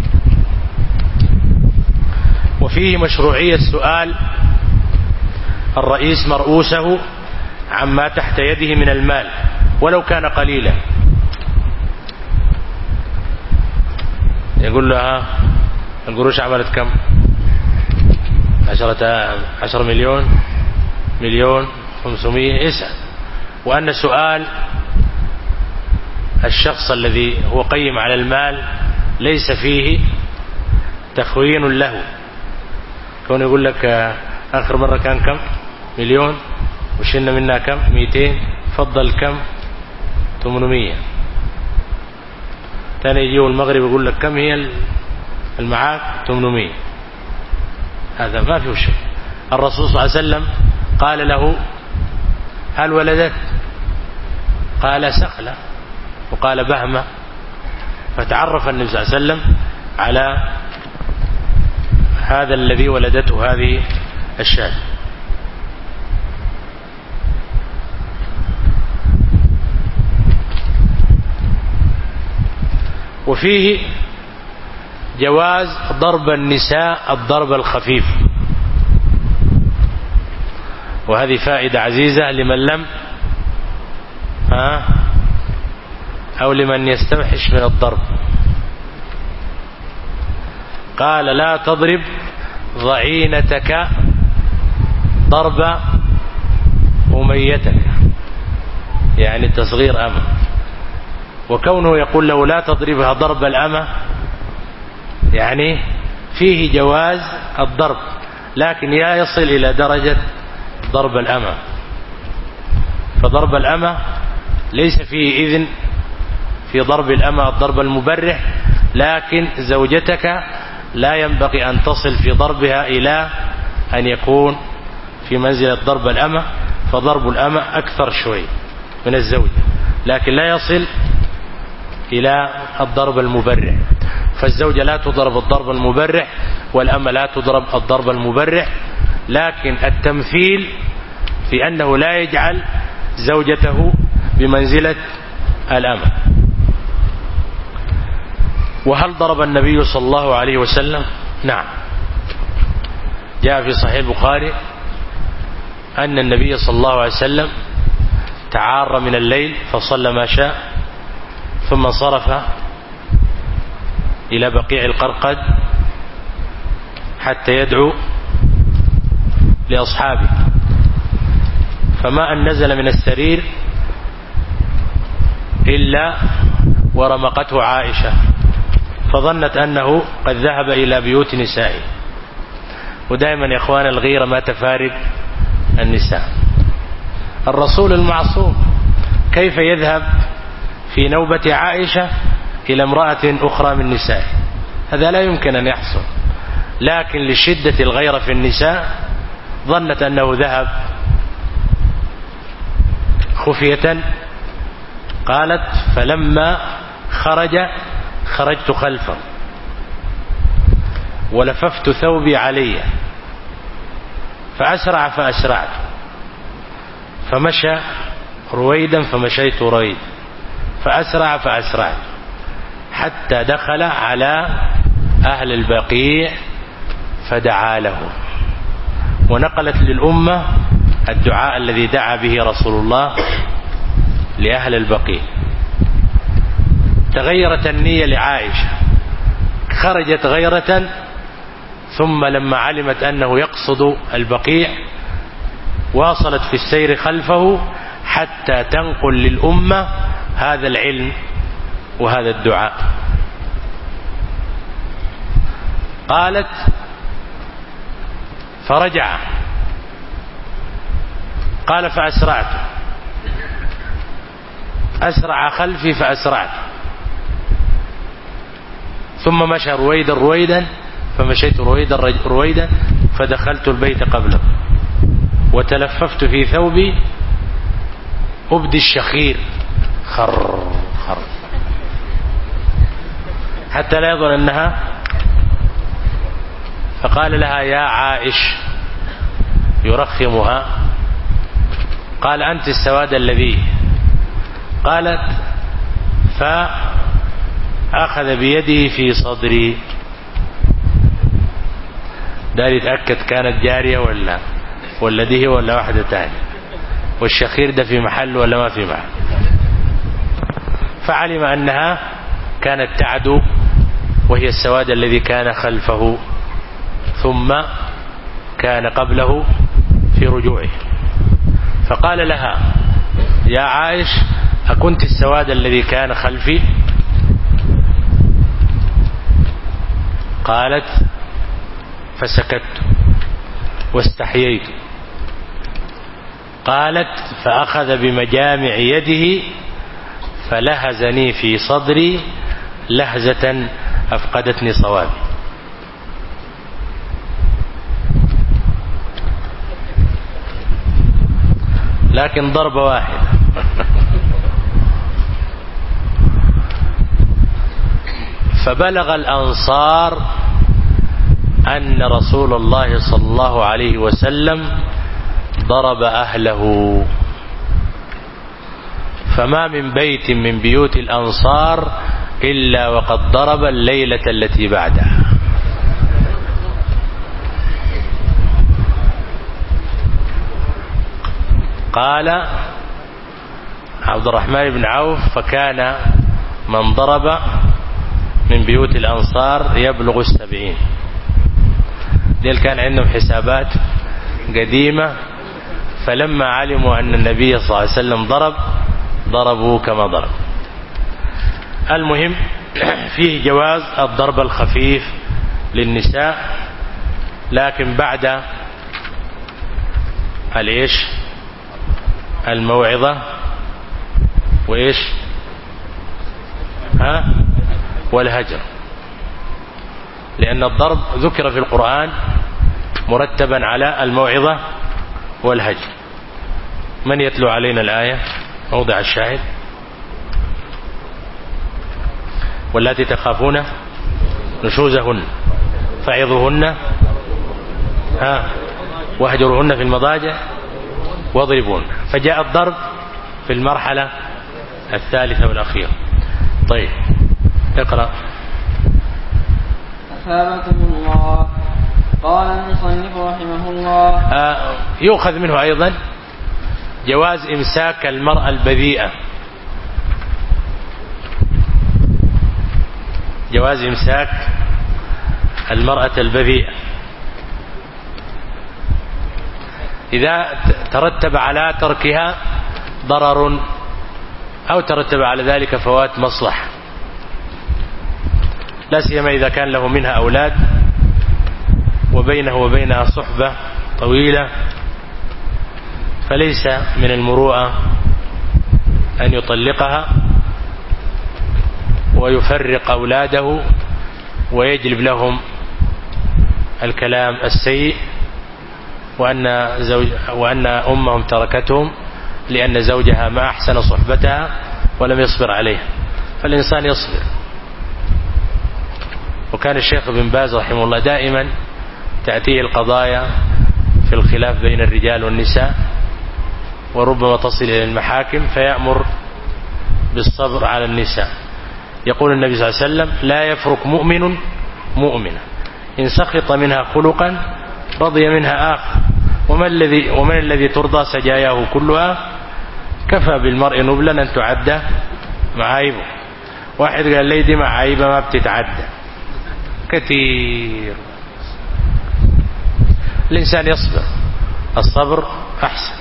وفيه مشروعية سؤال الرئيس مرؤوسه عما تحت يده من المال ولو كان قليلا، يقول لها القروش عملت كم؟ عشرة عشر مليون، مليون خمسمائة. اسأل. وأن سؤال الشخص الذي هو قيم على المال ليس فيه تخوين له، كون يقول لك آخر مرة كان كم؟ مليون، وشلنا منها كم؟ مئتين، فضل كم؟ ثمانمائة. ثاني يجيه المغرب يقول لك كم هي المعاك؟ ثمانمائة. هذا ما فيه شيء. الرسول صلى الله عليه وسلم قال له هل ولدت؟ قال سخلة، وقال بهمة. فتعرف النبي صلى الله عليه وسلم على هذا الذي ولدته هذه الشاة. وفيه جواز ضرب النساء الضرب الخفيف، وهذه فائدة عزيزة لمن لم ها أو لمن يستوحش من الضرب. قال لا تضرب ضعينتك ضرب أميتك، يعني تصغير أمة. وكونه يقول له لا تضربها ضرب الأمة يعني فيه جواز الضرب، لكن لا يصل إلى درجة ضرب الأمة. فضرب الأمة ليس فيه إذن في ضرب الأمة الضرب المبرح، لكن زوجتك لا ينبغي أن تصل في ضربها إلى أن يكون في منزلة ضرب الأمة، فضرب الأمة أكثر شوي من الزوج، لكن لا يصل إلى الضرب المبرح. فالزوجة لا تضرب الضرب المبرح، والأمة لا تضرب الضرب المبرح، لكن التمثيل في أنه لا يجعل زوجته بمنزلة الأمة. وهل ضرب النبي صلى الله عليه وسلم؟ نعم، جاء في صحيح البخاري أن النبي صلى الله عليه وسلم تعار من الليل فصلى ما شاء، ثم انصرف إلى بقيع القرقد حتى يدعو لأصحابه، فما أن نزل من السرير إلا ورمقته عائشة، فظنت أنه قد ذهب إلى بيوت نسائه. ودائما يا إخوان الغيرة ما تفارق النساء. الرسول المعصوم كيف يذهب في نوبة عائشة إلى امرأة أخرى من نسائه؟ هذا لا يمكن أن يحصل، لكن لشدة الغيرة في النساء ظنت أنه ذهب خفية. قالت فلما خرج خرجت خلفه ولففت ثوبي علي فأسرع فأسرعت، فمشى رويدا فمشيت رويدا، فأسرع فأسرعت، حتى دخل على أهل البقيع فدعا له. ونقلت للأمة الدعاء الذي دعا به رسول الله لأهل البقيع. تغيرت النية لعائشة، خرجت غيرة، ثم لما علمت أنه يقصد البقيع واصلت في السير خلفه حتى تنقل للأمة هذا العلم وهذا الدعاء. قالت فرجع، قال فأسرعت، أسرع خلفي فأسرعت، ثم مشى رويدا رويدا فمشيت رويدا رويدا، فدخلت البيت قبله وتلففت في ثوبي أبدي الشخير خر خر حتى لا يظن أنها. فقال لها يا عائش يرخمها، قال أنت السواد الذي. قالت فأخذ بيده في صدري. دار يتأكد كانت جارية ولا ولا دي ولا واحدة تانية، والشخير ده في محل ولا ما في محل. فعلم أنها كانت تعدو وهي السواد الذي كان خلفه ثم كان قبله في رجوعه. فقال لها: يا عائش، أكنت السواد الذي كان خلفي؟ قالت: فسكت واستحييت. قالت: فأخذ بمجامع يده فلهزني في صدري لهزة أفقدتني صوابي. لكن ضربة واحدة. فبلغ الأنصار أن رسول الله صلى الله عليه وسلم ضرب أهله، فما من بيت من بيوت الأنصار إلا وقد ضرب الليلة التي بعدها. قال عبد الرحمن بن عوف: فكان من ضرب من بيوت الأنصار يبلغ السبعين. ديل كان عندهم حسابات قديمة، فلما علموا أن النبي صلى الله عليه وسلم ضرب ضربوا كما ضرب. المهم فيه جواز الضرب الخفيف للنساء، لكن بعد الإيش الموعظة وإيش ها والهجر، لأن الضرب ذكر في القرآن مرتبا على الموعظة والهجر. من يتلو علينا الآية موضع الشاهد؟ واللاتي تخافون نشوزهن فعظوهن ها واهجروهن في المضاجع واضربون. فجاء الضرب في المرحلة الثالثة والأخيرة. طيب اقرأ. أثابكم الله. قال المصنف رحمه الله: آه يؤخذ منه أيضا جواز إمساك المرأة البذيئة، جواز إمساك المرأة البذيئة إذا ترتب على تركها ضرر أو ترتب على ذلك فوات مصلحة، لا سيما إذا كان له منها أولاد وبينه وبينها صحبة طويلة، فليس من المروءة أن يطلقها ويفرق أولاده ويجلب لهم الكلام السيء وأن, زوج وأن أمهم تركتهم لأن زوجها ما أحسن صحبتها ولم يصبر عليها. فالإنسان يصبر. وكان الشيخ بن باز رحمه الله دائما تأتيه القضايا في الخلاف بين الرجال والنساء وربما تصل إلى المحاكم فيأمر بالصبر على النساء. يقول النبي صلى الله عليه وسلم: لا يفرق مؤمن مؤمنة إن سخط منها خلقا رضي منها آخر، ومن الذي ومن الذي ترضى سجاياه كلها، كفى بالمرء نبلا أن تعدى معايبه. واحد قال لي دي معايبة ما بتتعدى كثير. الإنسان يصبر، الصبر أحسن.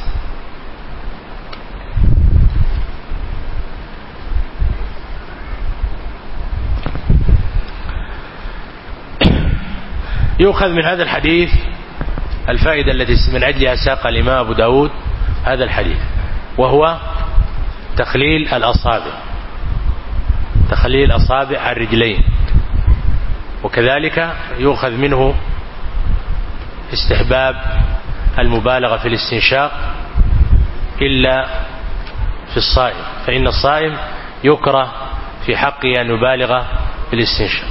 يؤخذ من هذا الحديث الفائدة التي من أجلها ساق الإمام أبو داود هذا الحديث، وهو تخليل الأصابع، تخليل أصابع الرجلين. وكذلك يؤخذ منه استحباب المبالغة في الاستنشاق إلا في الصائم، فإن الصائم يكره في حقه أن يبالغ في الاستنشاق.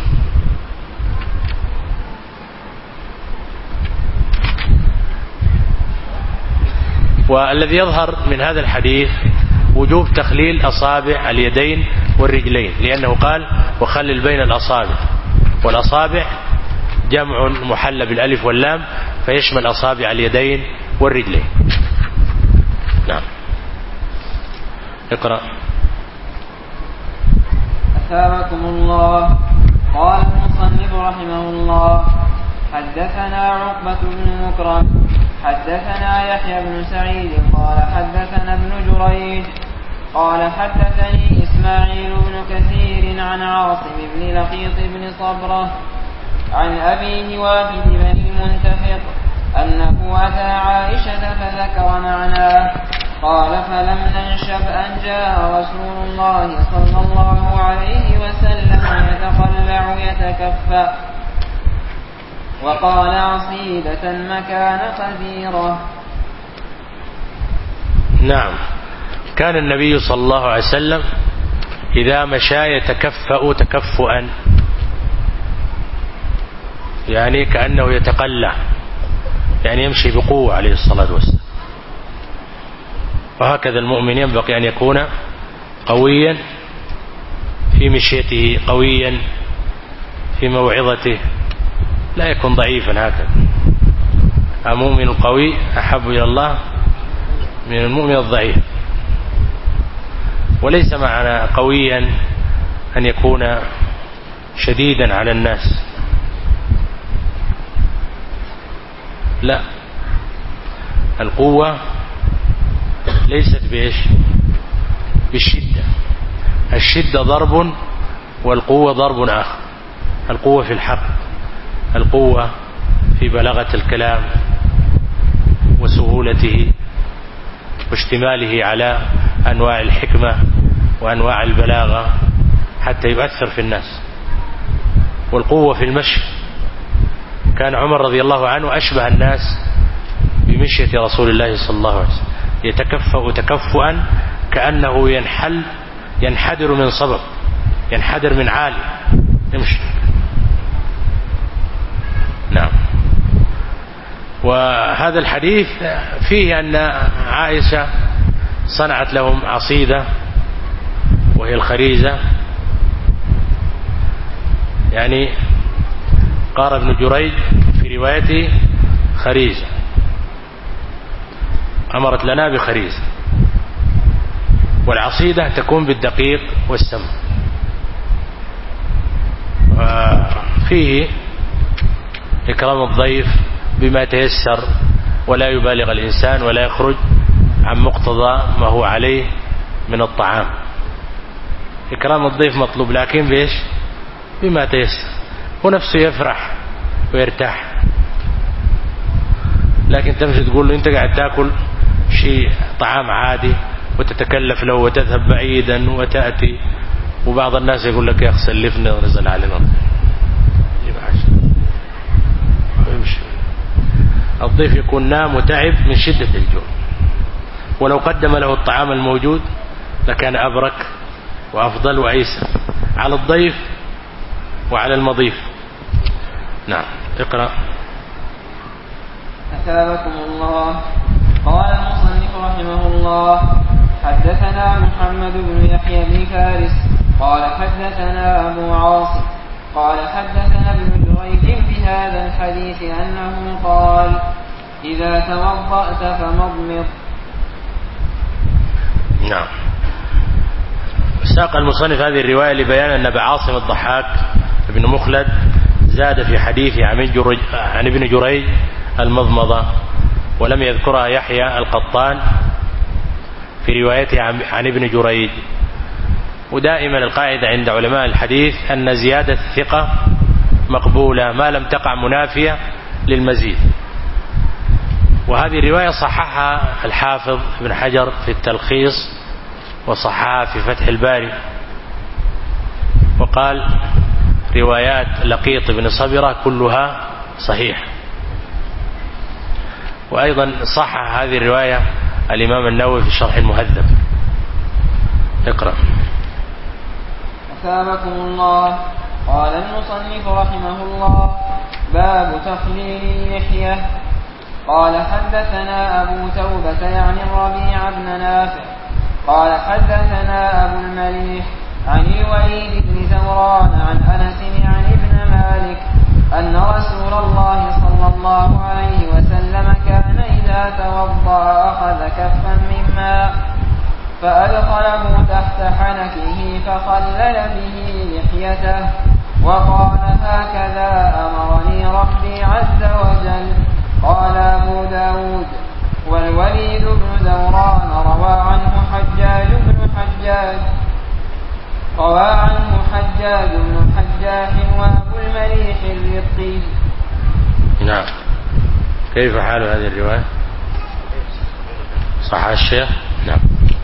والذي يظهر من هذا الحديث وجوب تخليل أصابع اليدين والرجلين، لأنه قال: وخلل بين الأصابع، والأصابع جمع محل بالألف واللام فيشمل أصابع اليدين والرجلين. نعم اقرأ. أثابكم الله. قال المصنف رحمه الله حدثنا عقبة بن مكرم حدثنا يحيى بن سعيد قال حدثنا ابن جريج قال حدثني إسماعيل بن كثير عن عاصم بن لقيط بن صبرة عن أبيه واحد بن المنتفق أنه أتى عائشة فذكر معناه قال فلم ننشب أن جاء رسول الله صلى الله عليه وسلم يتقلع يتكفأ وقال عصيدة مكان خزيرة. نعم. كان النبي صلى الله عليه وسلم إذا مشى يتكفأ تكفؤا، يعني كأنه يتقلع، يعني يمشي بقوة عليه الصلاة والسلام. وهكذا المؤمن ينبغي أن يكون قويا في مشيته، قويا في موعظته، لا يكون ضعيفا هكذا. المؤمن القوي أحب إلى الله من المؤمن الضعيف. وليس معنى قويا أن يكون شديدا على الناس، لا، القوة ليست بإيش؟ بالشدة. الشدة ضرب والقوة ضرب آخر. القوة في الحق، القوة في بلاغة الكلام وسهولته واشتماله على أنواع الحكمة وأنواع البلاغة حتى يؤثر في الناس. والقوة في المشي، كان عمر رضي الله عنه أشبه الناس بمشية رسول الله صلى الله عليه وسلم، يتكفأ تكفؤا كأنه ينحل ينحدر من صبب، ينحدر من عالي، يمشي. نعم. وهذا الحديث فيه أن عائشة صنعت لهم عصيدة وهي الخريزة، يعني قال ابن جريج في روايته خريزة، أمرت لنا بخريزة. والعصيدة تكون بالدقيق والسمن. فيه إكرام الضيف بما تيسر، ولا يبالغ الإنسان ولا يخرج عن مقتضى ما هو عليه من الطعام. إكرام الضيف مطلوب، لكن بإيش؟ بما تيسر، ونفسه يفرح ويرتاح. لكن تمشي تقول له أنت قاعد تأكل شيء طعام عادي وتتكلف له وتذهب بعيدا وتأتي، وبعض الناس يقول لك يا أخي سلفني ونزل علينا. الضيف يكون نام وتعب من شدة الجوع، ولو قدم له الطعام الموجود لكان أبرك وأفضل وأيسر على الضيف وعلى المضيف. نعم. اقرأ. أثابكم الله. قال المصنف رحمه الله حدثنا محمد بن يحيى بن فارس قال حدثنا أبو عاصم قال حدثنا ابن جريج بهذا الحديث أنه قال إذا توضأت فمضمض. نعم. ساق المصنف هذه الرواية لبيان أن أبا عاصم الضحاك بن مخلد زاد في حديث عن ابن جريج المضمضة، ولم يذكرها يحيى القطان في روايته عن ابن جريج. ودائما القاعدة عند علماء الحديث أن زيادة الثقة مقبولة ما لم تقع منافية للمزيد. وهذه الرواية صححها الحافظ ابن حجر في التلخيص وصححها في فتح الباري، وقال روايات لقيط بن صبرة كلها صحيح. وأيضا صحح هذه الرواية الإمام النووي في شرح المهذب. اقرأ. أثابكم الله. قال المصنف رحمه الله باب تخليل اللحية. قال حدثنا أبو توبة يعني الربيع بن نافع قال حدثنا أبو المليح عن الوليد بن زوران عن أنس عن ابن مالك أن رسول الله صلى الله عليه وسلم كان إذا توضأ أخذ كفا من ماء فأدخله تحت حنكه فخلل به لحيته وقال هكذا أمرني ربي عز وجل. قال أبو داود والوليد بن زوران روى عنه حجاج بن حجاج روى عنه حجاج بن حجاح وأبو المليح الرقي. نعم. كيف حال هذه الرواية؟ صح الشيخ؟ نعم.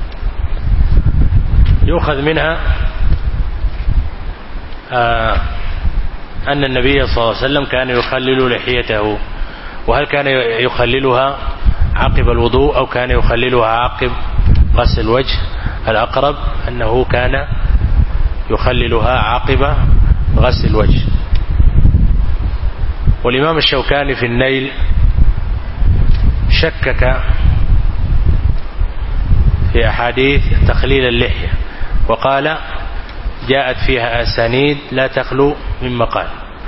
يؤخذ منها آه أن النبي صلى الله عليه وسلم كان يخلل لحيته. وهل كان يخللها عقب الوضوء أو كان يخللها عقب غسل الوجه؟ الأقرب أنه كان يخللها عقب غسل الوجه. والإمام الشوكاني في النيل شكك في أحاديث تخليل اللحية وقال جاءت فيها أسانيد لا تخلو من مقال،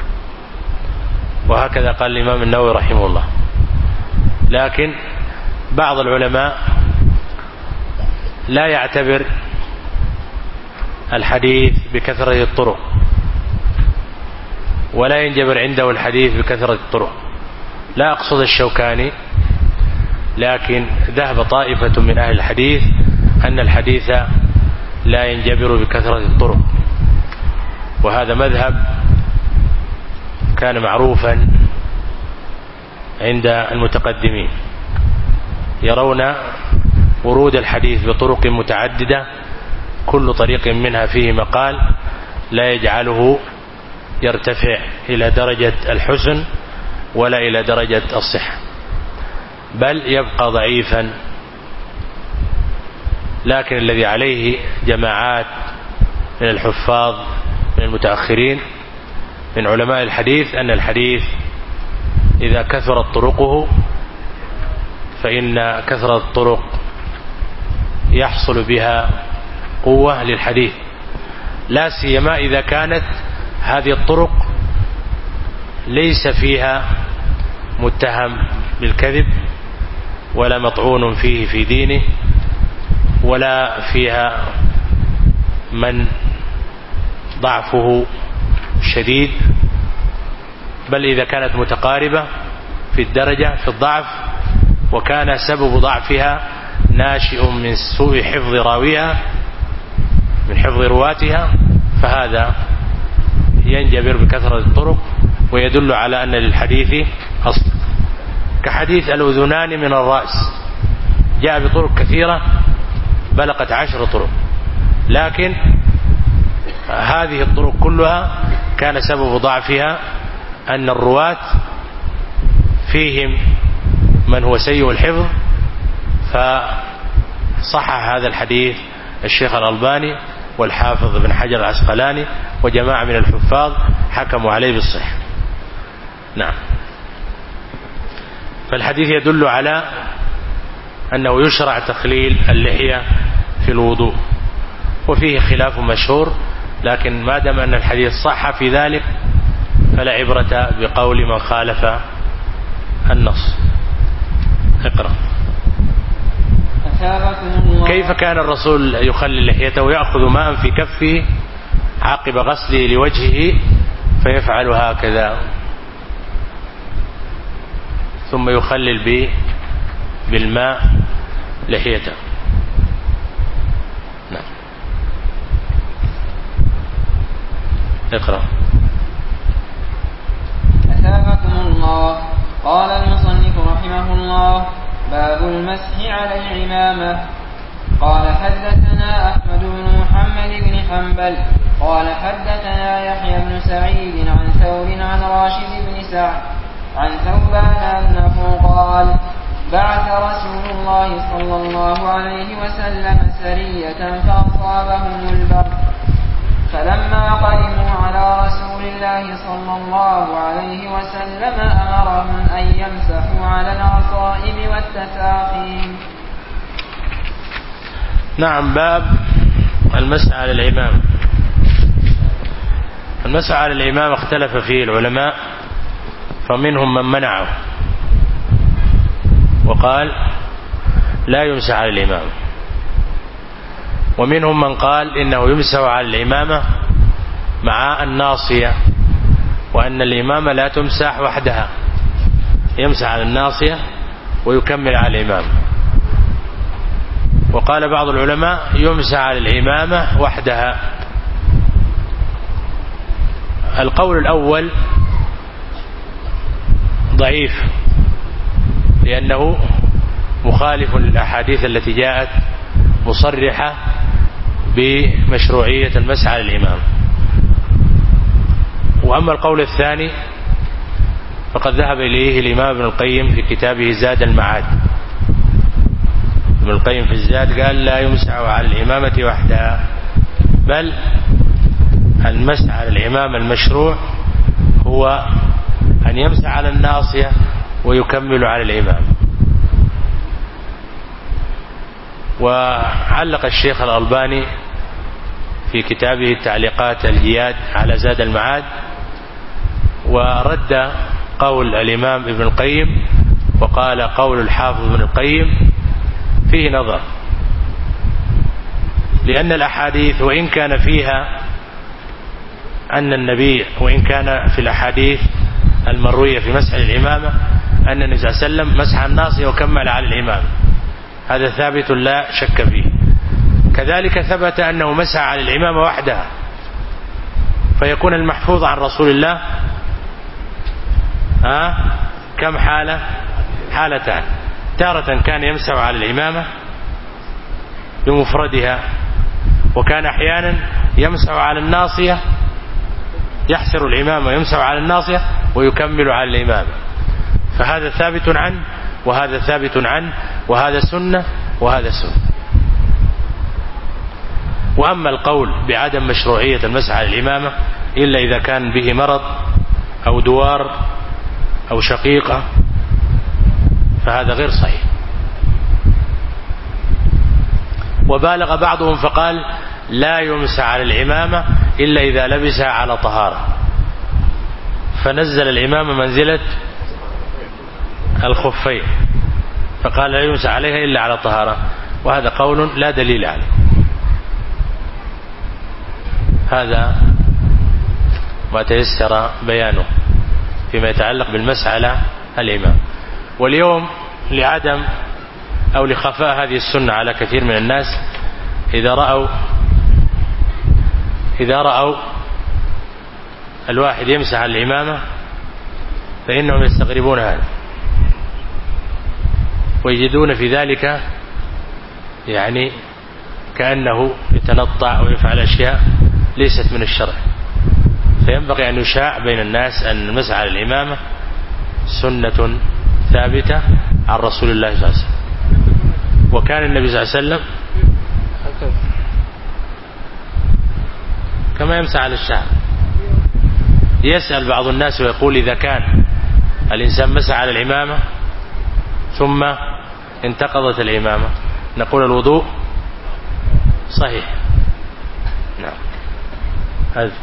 وهكذا قال الإمام النووي رحمه الله. لكن بعض العلماء لا يعتبر الحديث بكثرة الطرق ولا ينجبر عنده الحديث بكثرة الطرق. لا أقصد الشوكاني، لكن ذهب طائفة من أهل الحديث أن الحديث لا ينجبر بكثرة الطرق، وهذا مذهب كان معروفا عند المتقدمين، يرون ورود الحديث بطرق متعددة كل طريق منها فيه مقال لا يجعله يرتفع إلى درجة الحسن ولا إلى درجة الصحة، بل يبقى ضعيفا. لكن الذي عليه جماعات من الحفاظ من المتأخرين من علماء الحديث أن الحديث إذا كثرت طرقه فإن كثرة الطرق يحصل بها قوة للحديث، لا سيما إذا كانت هذه الطرق ليس فيها متهم بالكذب ولا مطعون فيه في دينه ولا فيها من ضعفه شديد، بل إذا كانت متقاربة في الدرجة في الضعف وكان سبب ضعفها ناشئ من سوء حفظ راويها من حفظ رواتها فهذا ينجبر بكثرة الطرق ويدل على أن للحديث أصل. كحديث الأذنان من الرأس جاء بطرق كثيرة بلغت عشر طرق، لكن هذه الطرق كلها كان سبب ضعفها أن الرواة فيهم من هو سيء الحفظ، فصحح هذا الحديث الشيخ الألباني والحافظ بن حجر العسقلاني وجماعة من الحفاظ حكموا عليه بالصحة. نعم. فالحديث يدل على أنه يشرع تخليل اللحية في الوضوء، وفيه خلاف مشهور، لكن ما دام أن الحديث صح في ذلك فلا عبرة بقول من خالف النص. اقرأ. كيف كان الرسول يخلل لحيته ويأخذ ماء في كفه عقب غسله لوجهه فيفعل هكذا ثم يخلل بالماء لحيته. نعم. اقرأ. أثابكم الله. قال المصنف رحمه الله: باب المسح على العمامة. قال حدثنا أحمد بن محمد بن حنبل قال حدثنا يحيى بن سعيد عن ثور عن راشد بن سعد عن ثوبان أنه قال: بعث رسول الله صلى الله عليه وسلم سرية فأصابهم البرد، فلما قدموا على رسول الله صلى الله عليه وسلم أمرهم أن يمسحوا على العصائب والتساخين. نعم. باب المسح على العمامة. المسح على العمامة اختلف فيه العلماء، فمنهم من منعه وقال لا يمسح على العمامة، ومنهم من قال إنه يمسح على العمامة مع الناصية، وأن الإمامة لا تمسح وحدها، يمسح على الناصية ويكمل على الإمام. وقال بعض العلماء يمسح على الإمامة وحدها. القول الأول ضعيف لأنه مخالف للأحاديث التي جاءت مصرحة بمشروعية المسح على الإمام. وأما القول الثاني فقد ذهب إليه الإمام ابن القيم في كتابه زاد المعاد. ابن القيم في الزاد قال لا يمسح على الإمامة وحدها، بل المسح على الإمام المشروع هو أن يمسح على الناصية ويكمل على الإمام. وعلق الشيخ الألباني في كتابه التعليقات الجياد على زاد المعاد ورد قول الإمام ابن القيم، وقال قول الحافظ ابن القيم فيه نظر، لأن الأحاديث وإن كان فيها أن النبي وإن كان في الأحاديث المروية في مسح الإمامة أن النبي صلى الله عليه وسلم مسح الناصية وكمل على الإمام، هذا ثابت لا شك فيه. كذلك ثبت أنه مسح على الإمامة وحدها، فيكون المحفوظ عن رسول الله ها كم حالة؟ حالتان، تارة كان يمسح على الإمامة بمفردها، وكان أحيانا يمسح على الناصية، يحسر الإمامة ويمسح على الناصية ويكمل على الإمامة. فهذا ثابت عنه وهذا ثابت عنه، وهذا سنة وهذا سنة. وأما القول بعدم مشروعية المسح على الإمامة إلا إذا كان به مرض أو دوار أو شقيقة فهذا غير صحيح. وبالغ بعضهم فقال لا يمسح على الإمامة إلا إذا لبسها على طهارة، فنزل الإمامة منزلة الخفين، فقال لا يمسح عليها إلا على طهارة، وهذا قول لا دليل عليه. هذا ما تيسر بيانه فيما يتعلق بالمسح على الإمام. واليوم لعدم أو لخفاء هذه السنة على كثير من الناس، إذا رأوا إذا رأوا الواحد يمسح على الإمامة فإنهم يستغربون هذا، ويجدون في ذلك يعني كأنه يتنطع ويفعل أشياء ليست من الشرع. فينبغي أن يشاع بين الناس أن المسح على الإمامة سنة ثابتة عن رسول الله صلى الله عليه وسلم. وكان النبي صلى الله عليه وسلم كما يمسح على الشعر. يسأل بعض الناس ويقول إذا كان الإنسان مسح على الإمامة ثم انتقضت الإمامة نقول الوضوء صحيح. نعم. هذا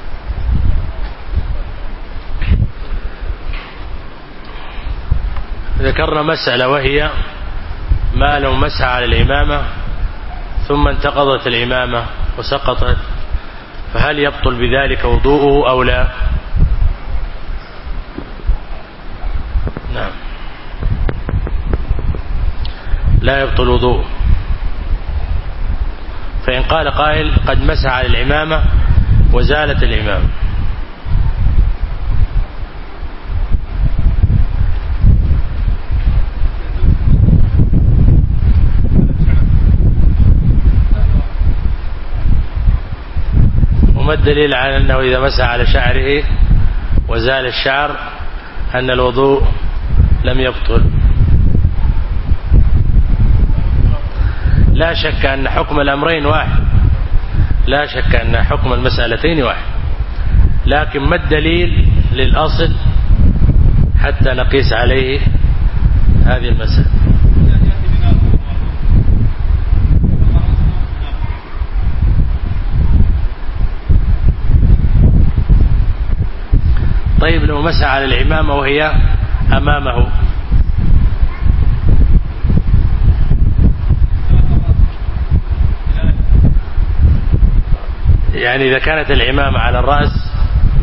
ذكرنا مسألة وهي ما لو مسح على الإمامة ثم انتقضت الإمامة وسقطت فهل يبطل بذلك وضوءه أو لا؟ نعم، لا يبطل وضوءه. فإن قال قائل قد مسح على الإمامة وزالت الإمامة، وما الدليل على أنه إذا مسح على شعره وزال الشعر أن الوضوء لم يبطل؟ لا شك أن حكم الأمرين واحد، لا شك أن حكم المسألتين واحد، لكن ما الدليل للأصل حتى نقيس عليه هذه المسألة؟ طيب لو مسح على الإمامة وهي أمامه يعني إذا كانت العمامة على الرأس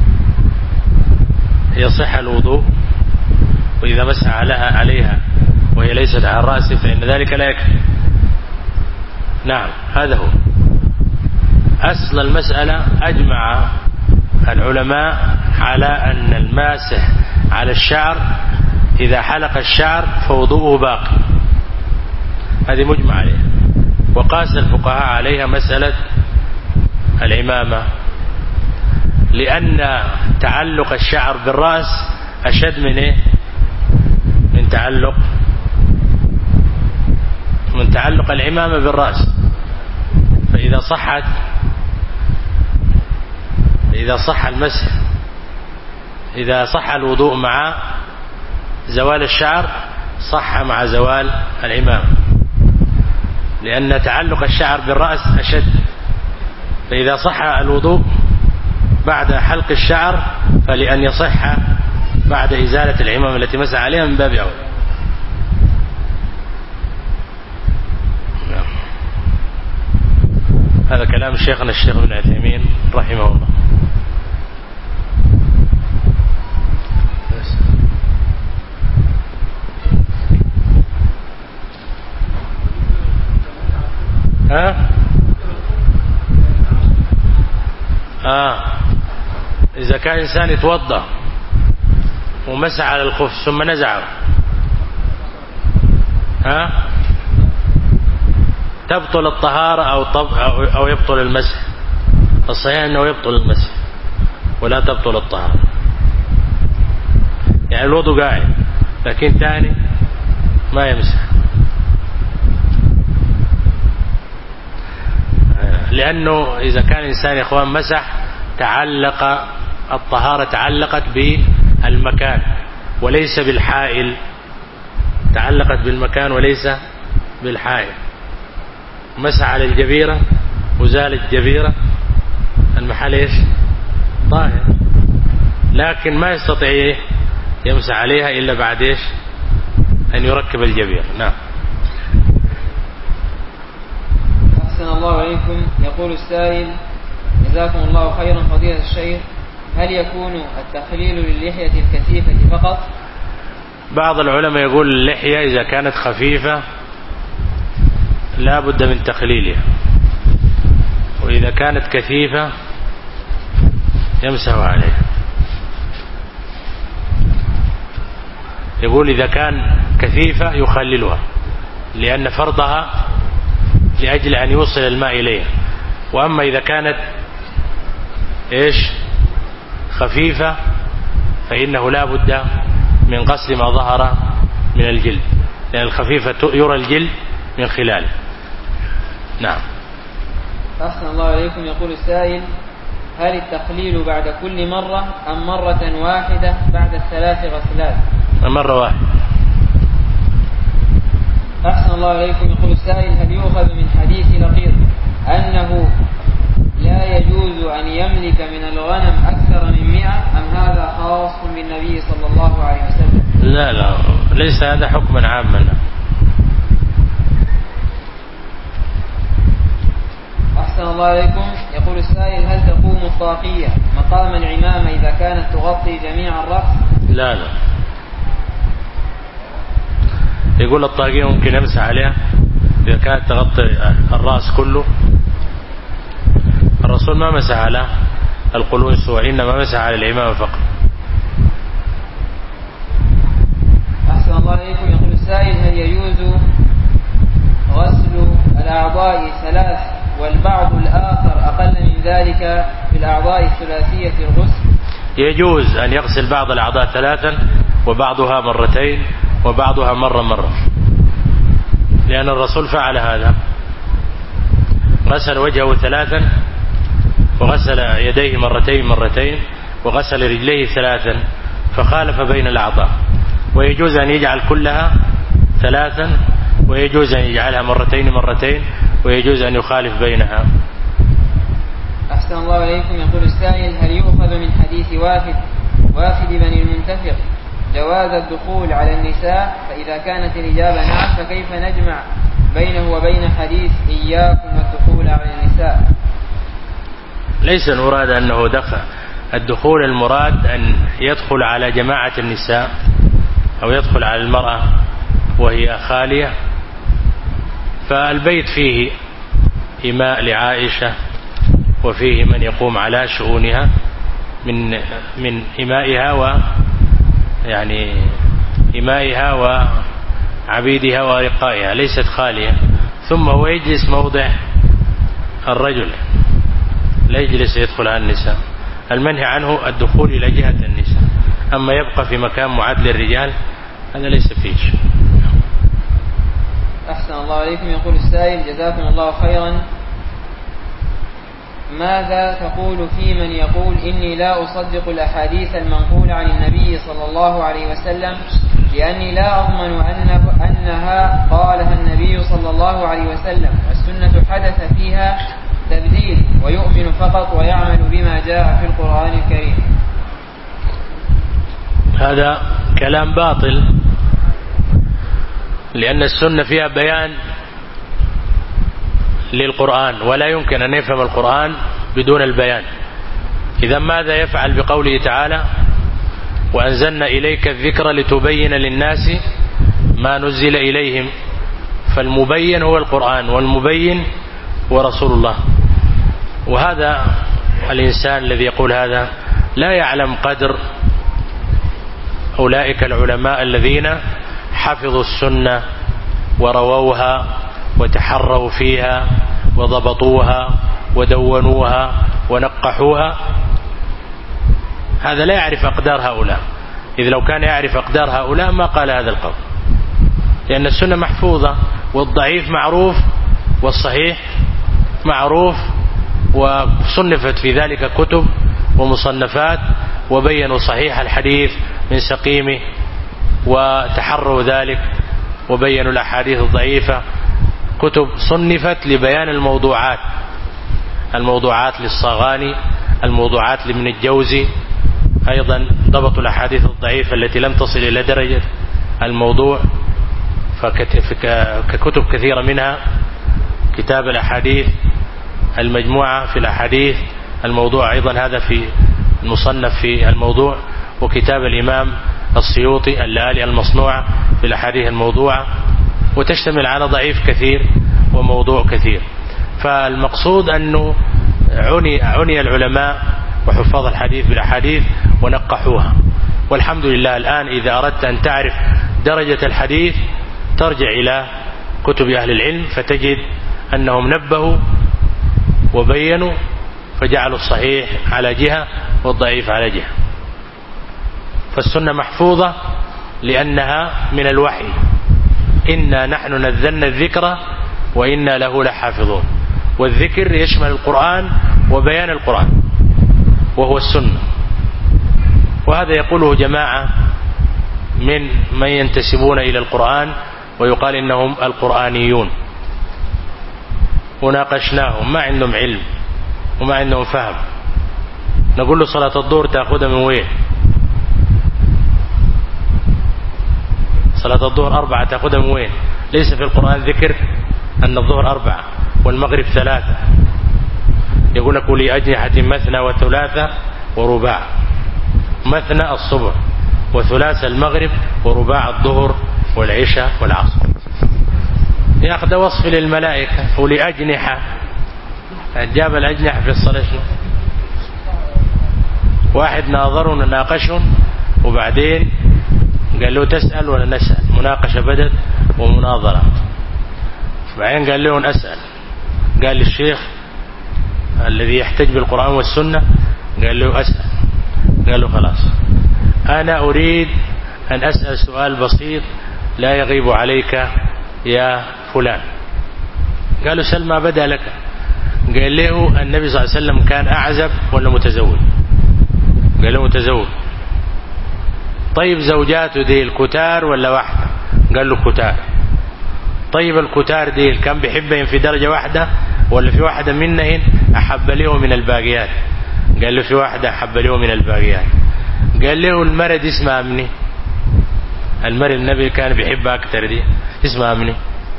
يصح الوضوء، وإذا مسح عليها عليها وهي ليست على الرأس فإن ذلك لا يكفي. نعم هذا هو أصل المسألة. أجمع العلماء على أن الماسح على الشعر إذا حلق الشعر فوضوءه باقي، هذه مجمع عليها. وقاس الفقهاء عليها مسألة العمامة، لأن تعلق الشعر بالرأس أشد من إيه؟ من تعلق من تعلق العمامة بالرأس. فإذا صحت إذا صح المسح إذا صح الوضوء مع زوال الشعر صح مع زوال العمامة، لأن تعلق الشعر بالرأس أشد. فإذا صح الوضوء بعد حلق الشعر فلأن يصح بعد إزالة العمامة التي مسح عليها من باب أولى. هذا كلام شيخنا الشيخ ابن عثيمين رحمه الله. ها؟ آه إذا كان إنسان يتوضأ ومسح على الخف ثم نزعه، ها؟ تبطل الطهارة أو, طب أو, أو يبطل المسح؟ الصحيح أنه يبطل المسح ولا تبطل الطهارة. يعني الوضوء قاعد لكن ثاني ما يمسح، لأنه إذا كان إنسان يا إخوان مسح تعلق الطهارة تعلقت بالمكان وليس بالحائل، تعلقت بالمكان وليس بالحائل. مسح على الجبيرة وزال الجبيرة المحل إيش؟ طاهر، لكن ما يستطيع يمسح عليها إلا بعد إيش؟ أن يركب الجبيرة. نعم. أحسن الله عليكم. يقول السائل: جزاكم الله خيرا فضيلة الشيخ، هل يكون التخليل للحية الكثيفة فقط؟ بعض العلماء يقول اللحية إذا كانت خفيفة لا بد من تخليلها، وإذا كانت كثيفة يمسح عليها. يقول إذا كان كثيفة يخللها لأن فرضها لأجل أن يوصل الماء إليها، وأما إذا كانت إيش خفيفة فإنه لا بد من غسل ما ظهر من الجلد، لأن الخفيفة يرى الجلد من خلاله. نعم. أحسن الله عليكم. يقول السائل: هل التخليل بعد كل مرة أم مرة واحدة بعد الثلاث غسلات؟ مرة واحدة. أحسن الله عليكم. يقول السائل: هل يؤخذ من حديث لقيط أنه لا يجوز أن يملك من الغنم أكثر من مئة، أم هذا خاص بالنبي صلى الله عليه وسلم؟ لا لا ليس هذا حكما عاما. أحسن الله عليكم. يقول السائل: هل تقوم الطاقية مقام العمامة إذا كانت تغطي جميع الرأس؟ لا لا. يقول الطاقية ممكن يمسح عليها إذا كانت تغطي الرأس كله. الرسول ما مسح على القلوس وإنما مسح على العمامة فقط. أحسن الله عليكم. يقول السائل: هل يجوز غسل الأعضاء ثلاث والبعض الآخر أقل من ذلك في الأعضاء الثلاثية الغسل؟ يجوز أن يغسل بعض الأعضاء ثلاثا وبعضها مرتين وبعضها مرة مرة، لأن الرسول فعل هذا، غسل وجهه ثلاثا وغسل يديه مرتين مرتين وغسل رجليه ثلاثا، فخالف بين الأعضاء. ويجوز أن يجعل كلها ثلاثا ويجوز أن يجعلها مرتين مرتين ويجوز أن يخالف بينها. أحسن الله عليكم. يقول السائل: هل يؤخذ من حديث وافد وافد بني المنتفق جواز الدخول على النساء؟ فإذا كانت الإجابة نعم فكيف نجمع بينه وبين حديث إياكم والدخول على النساء؟ ليس المراد أنه دخل الدخول، المراد أن يدخل على جماعة النساء أو يدخل على المرأة وهي خالية، فالبيت فيه إماء لعائشة وفيه من يقوم على شؤونها من من إمائها و يعني إمائها وعبيدها ورقائها، ليست خالية. ثم هو يجلس موضع الرجل، لا يجلس يدخل على النساء. المنهي عنه الدخول إلى جهة النساء، أما يبقى في مكان معد للرجال هذا ليس فيه شيء. أحسن الله عليكم. يقول السائل: جزاكم الله خيرا، ماذا تقول في من يقول إني لا أصدق الأحاديث المنقولة عن النبي صلى الله عليه وسلم لأني لا أضمن أنه أنها قالها النبي صلى الله عليه وسلم، والسنة حدث فيها تبديل، ويؤمن فقط ويعمل بما جاء في القرآن الكريم؟ هذا كلام باطل، لأن السنة فيها بيان للقرآن، ولا يمكن أن يفهم القرآن بدون البيان. إذا ماذا يفعل بقوله تعالى: وأنزلنا إليك الذكر لتبين للناس ما نزل إليهم؟ فالمبين هو القرآن، والمبين هو رسول الله. وهذا الإنسان الذي يقول هذا لا يعلم قدر أولئك العلماء الذين حفظوا السنة ورووها وتحروا فيها وضبطوها ودونوها ونقحوها. هذا لا يعرف أقدار هؤلاء. إذ لو كان يعرف أقدار هؤلاء ما قال هذا القول، لأن السنة محفوظة، والضعيف معروف والصحيح معروف، وصنفت في ذلك كتب ومصنفات وبينوا صحيح الحديث من سقيمه وتحروا ذلك، وبينوا الأحاديث الضعيفة. كتب صنفت لبيان الموضوعات، الموضوعات للصاغاني، الموضوعات لابن الجوزي، أيضا ضبطوا الأحاديث الضعيفة التي لم تصل إلى درجة الموضوع، فككتب كثيرة منها كتاب الأحاديث المجموعة في الأحاديث الموضوع، أيضا هذا في المصنف في الموضوع، وكتاب الإمام السيوطي اللآلئ المصنوعة في الأحاديث الموضوعة، وتشتمل على ضعيف كثير وموضوع كثير. فالمقصود أنه عني, عني العلماء وحفاظ الحديث بالأحاديث ونقحوها. والحمد لله الآن إذا أردت أن تعرف درجة الحديث ترجع إلى كتب أهل العلم، فتجد أنهم نبهوا وبينوا، فجعلوا الصحيح على جهة والضعيف على جهة. فالسنة محفوظة لأنها من الوحي: إنا نحن نزلنا الذكر وإنا له لحافظون. والذكر يشمل القرآن وبيان القرآن، وهو السنة. وهذا يقوله جماعة من من ينتسبون إلى القرآن ويقال إنهم القرآنيون، وناقشناهم ما عندهم علم وما عندهم فهم. نقول له صلاة الظهر تأخذها من وين؟ صلاة الظهر أربعة تأخذها من وين؟ ليس في القرآن ذكر أن الظهر أربعة والمغرب ثلاثة. يقول لك: لي أجنحة مثنى وثلاثة ورباع. مثنى الصبح، وثلاث المغرب، ورباع الظهر والعشاء والعصر. يأخذ وصف للملائكة: ولي أجنحة. جاب الأجنحة في الصلاة. واحد ناظرون ناقشهم، وبعدين قال له: تسأل ولا نسأل؟ مناقشة بدت ومناظرة. بعدين قال لهم: أسأل. قال للشيخ الذي يحتج بالقرآن والسنة، قال له: أسأل. قال له: خلاص، أنا أريد أن أسأل سؤال بسيط لا يغيب عليك يا فلان. قالوا: سل ما بدأ لك. قال له: النبي صلى الله عليه وسلم كان أعزب ولا متزوج؟ قال له: متزوج. طيب زوجاته دي الكتار ولا واحدة؟ قال له: كتار. طيب الكتار دي كان بيحبهم في درجة واحدة ولا في واحدة منهن أحب له من الباقيات؟ قال له: في واحدة أحب له من الباقيات. قال له: المرد اسمها مني؟ المرد النبي كان بيحبها أكثر، دي اسمها مني؟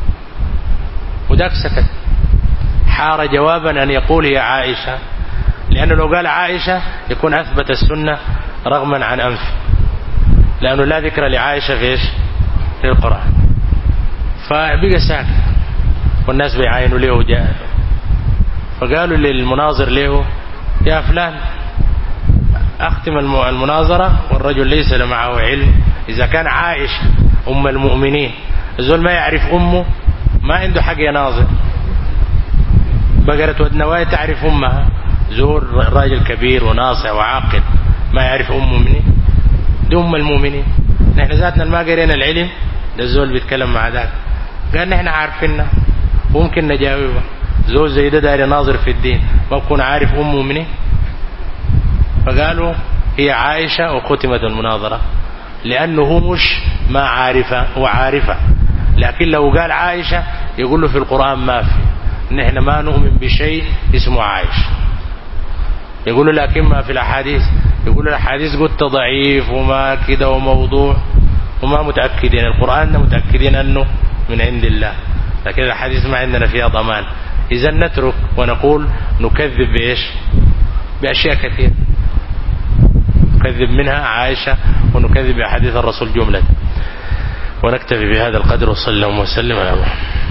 وذاك سكت. حار جوابا أن يقول: يا عائشة، لأنه لو قال عائشة يكون أثبت السنة رغما عن أنف، لأنه لا ذكر لعائشة في إيش في القرآن. فبقى ساكت والناس بيعاينوا له جاء، فقالوا للمناظر له يا فلان أختم المناظرة والرجل ليس معه علم. إذا كان عائشة أم المؤمنين الزول ما يعرف أمه ما عنده حق يناظر. بقرة ودنواية تعرف أمها، زور راجل كبير وناصع وعاقل ما يعرف أمه مني، دي أم المؤمنين. نحن ذاتنا ما قرينا العلم ده الزول بيتكلم مع ذاك قال نحن عارفيننا وممكن نجاوبه. زول زي ده داير ناظر في الدين ما بكون عارف أمه مني. فقالوا هي عائشة وختمت المناظرة، لأنه مش ما عارفة هو عارفة، لكن لو قال عائشة يقول له في القرآن ما في، نحن ما نؤمن بشيء اسمه عائشة. يقول له لكن ما في الأحاديث، يقول له الأحاديث قلت ضعيف وما كده وموضوع وما متأكدين. القرآن متأكدين أنه من عند الله، لكن الأحاديث ما عندنا فيها ضمان. إذا نترك ونقول نكذب بإيش بأشياء كثير، نكذب منها عائشة ونكذب بأحاديث الرسول جملة. ونكتفي بهذا القدر وصلى الله وسلم على محمد.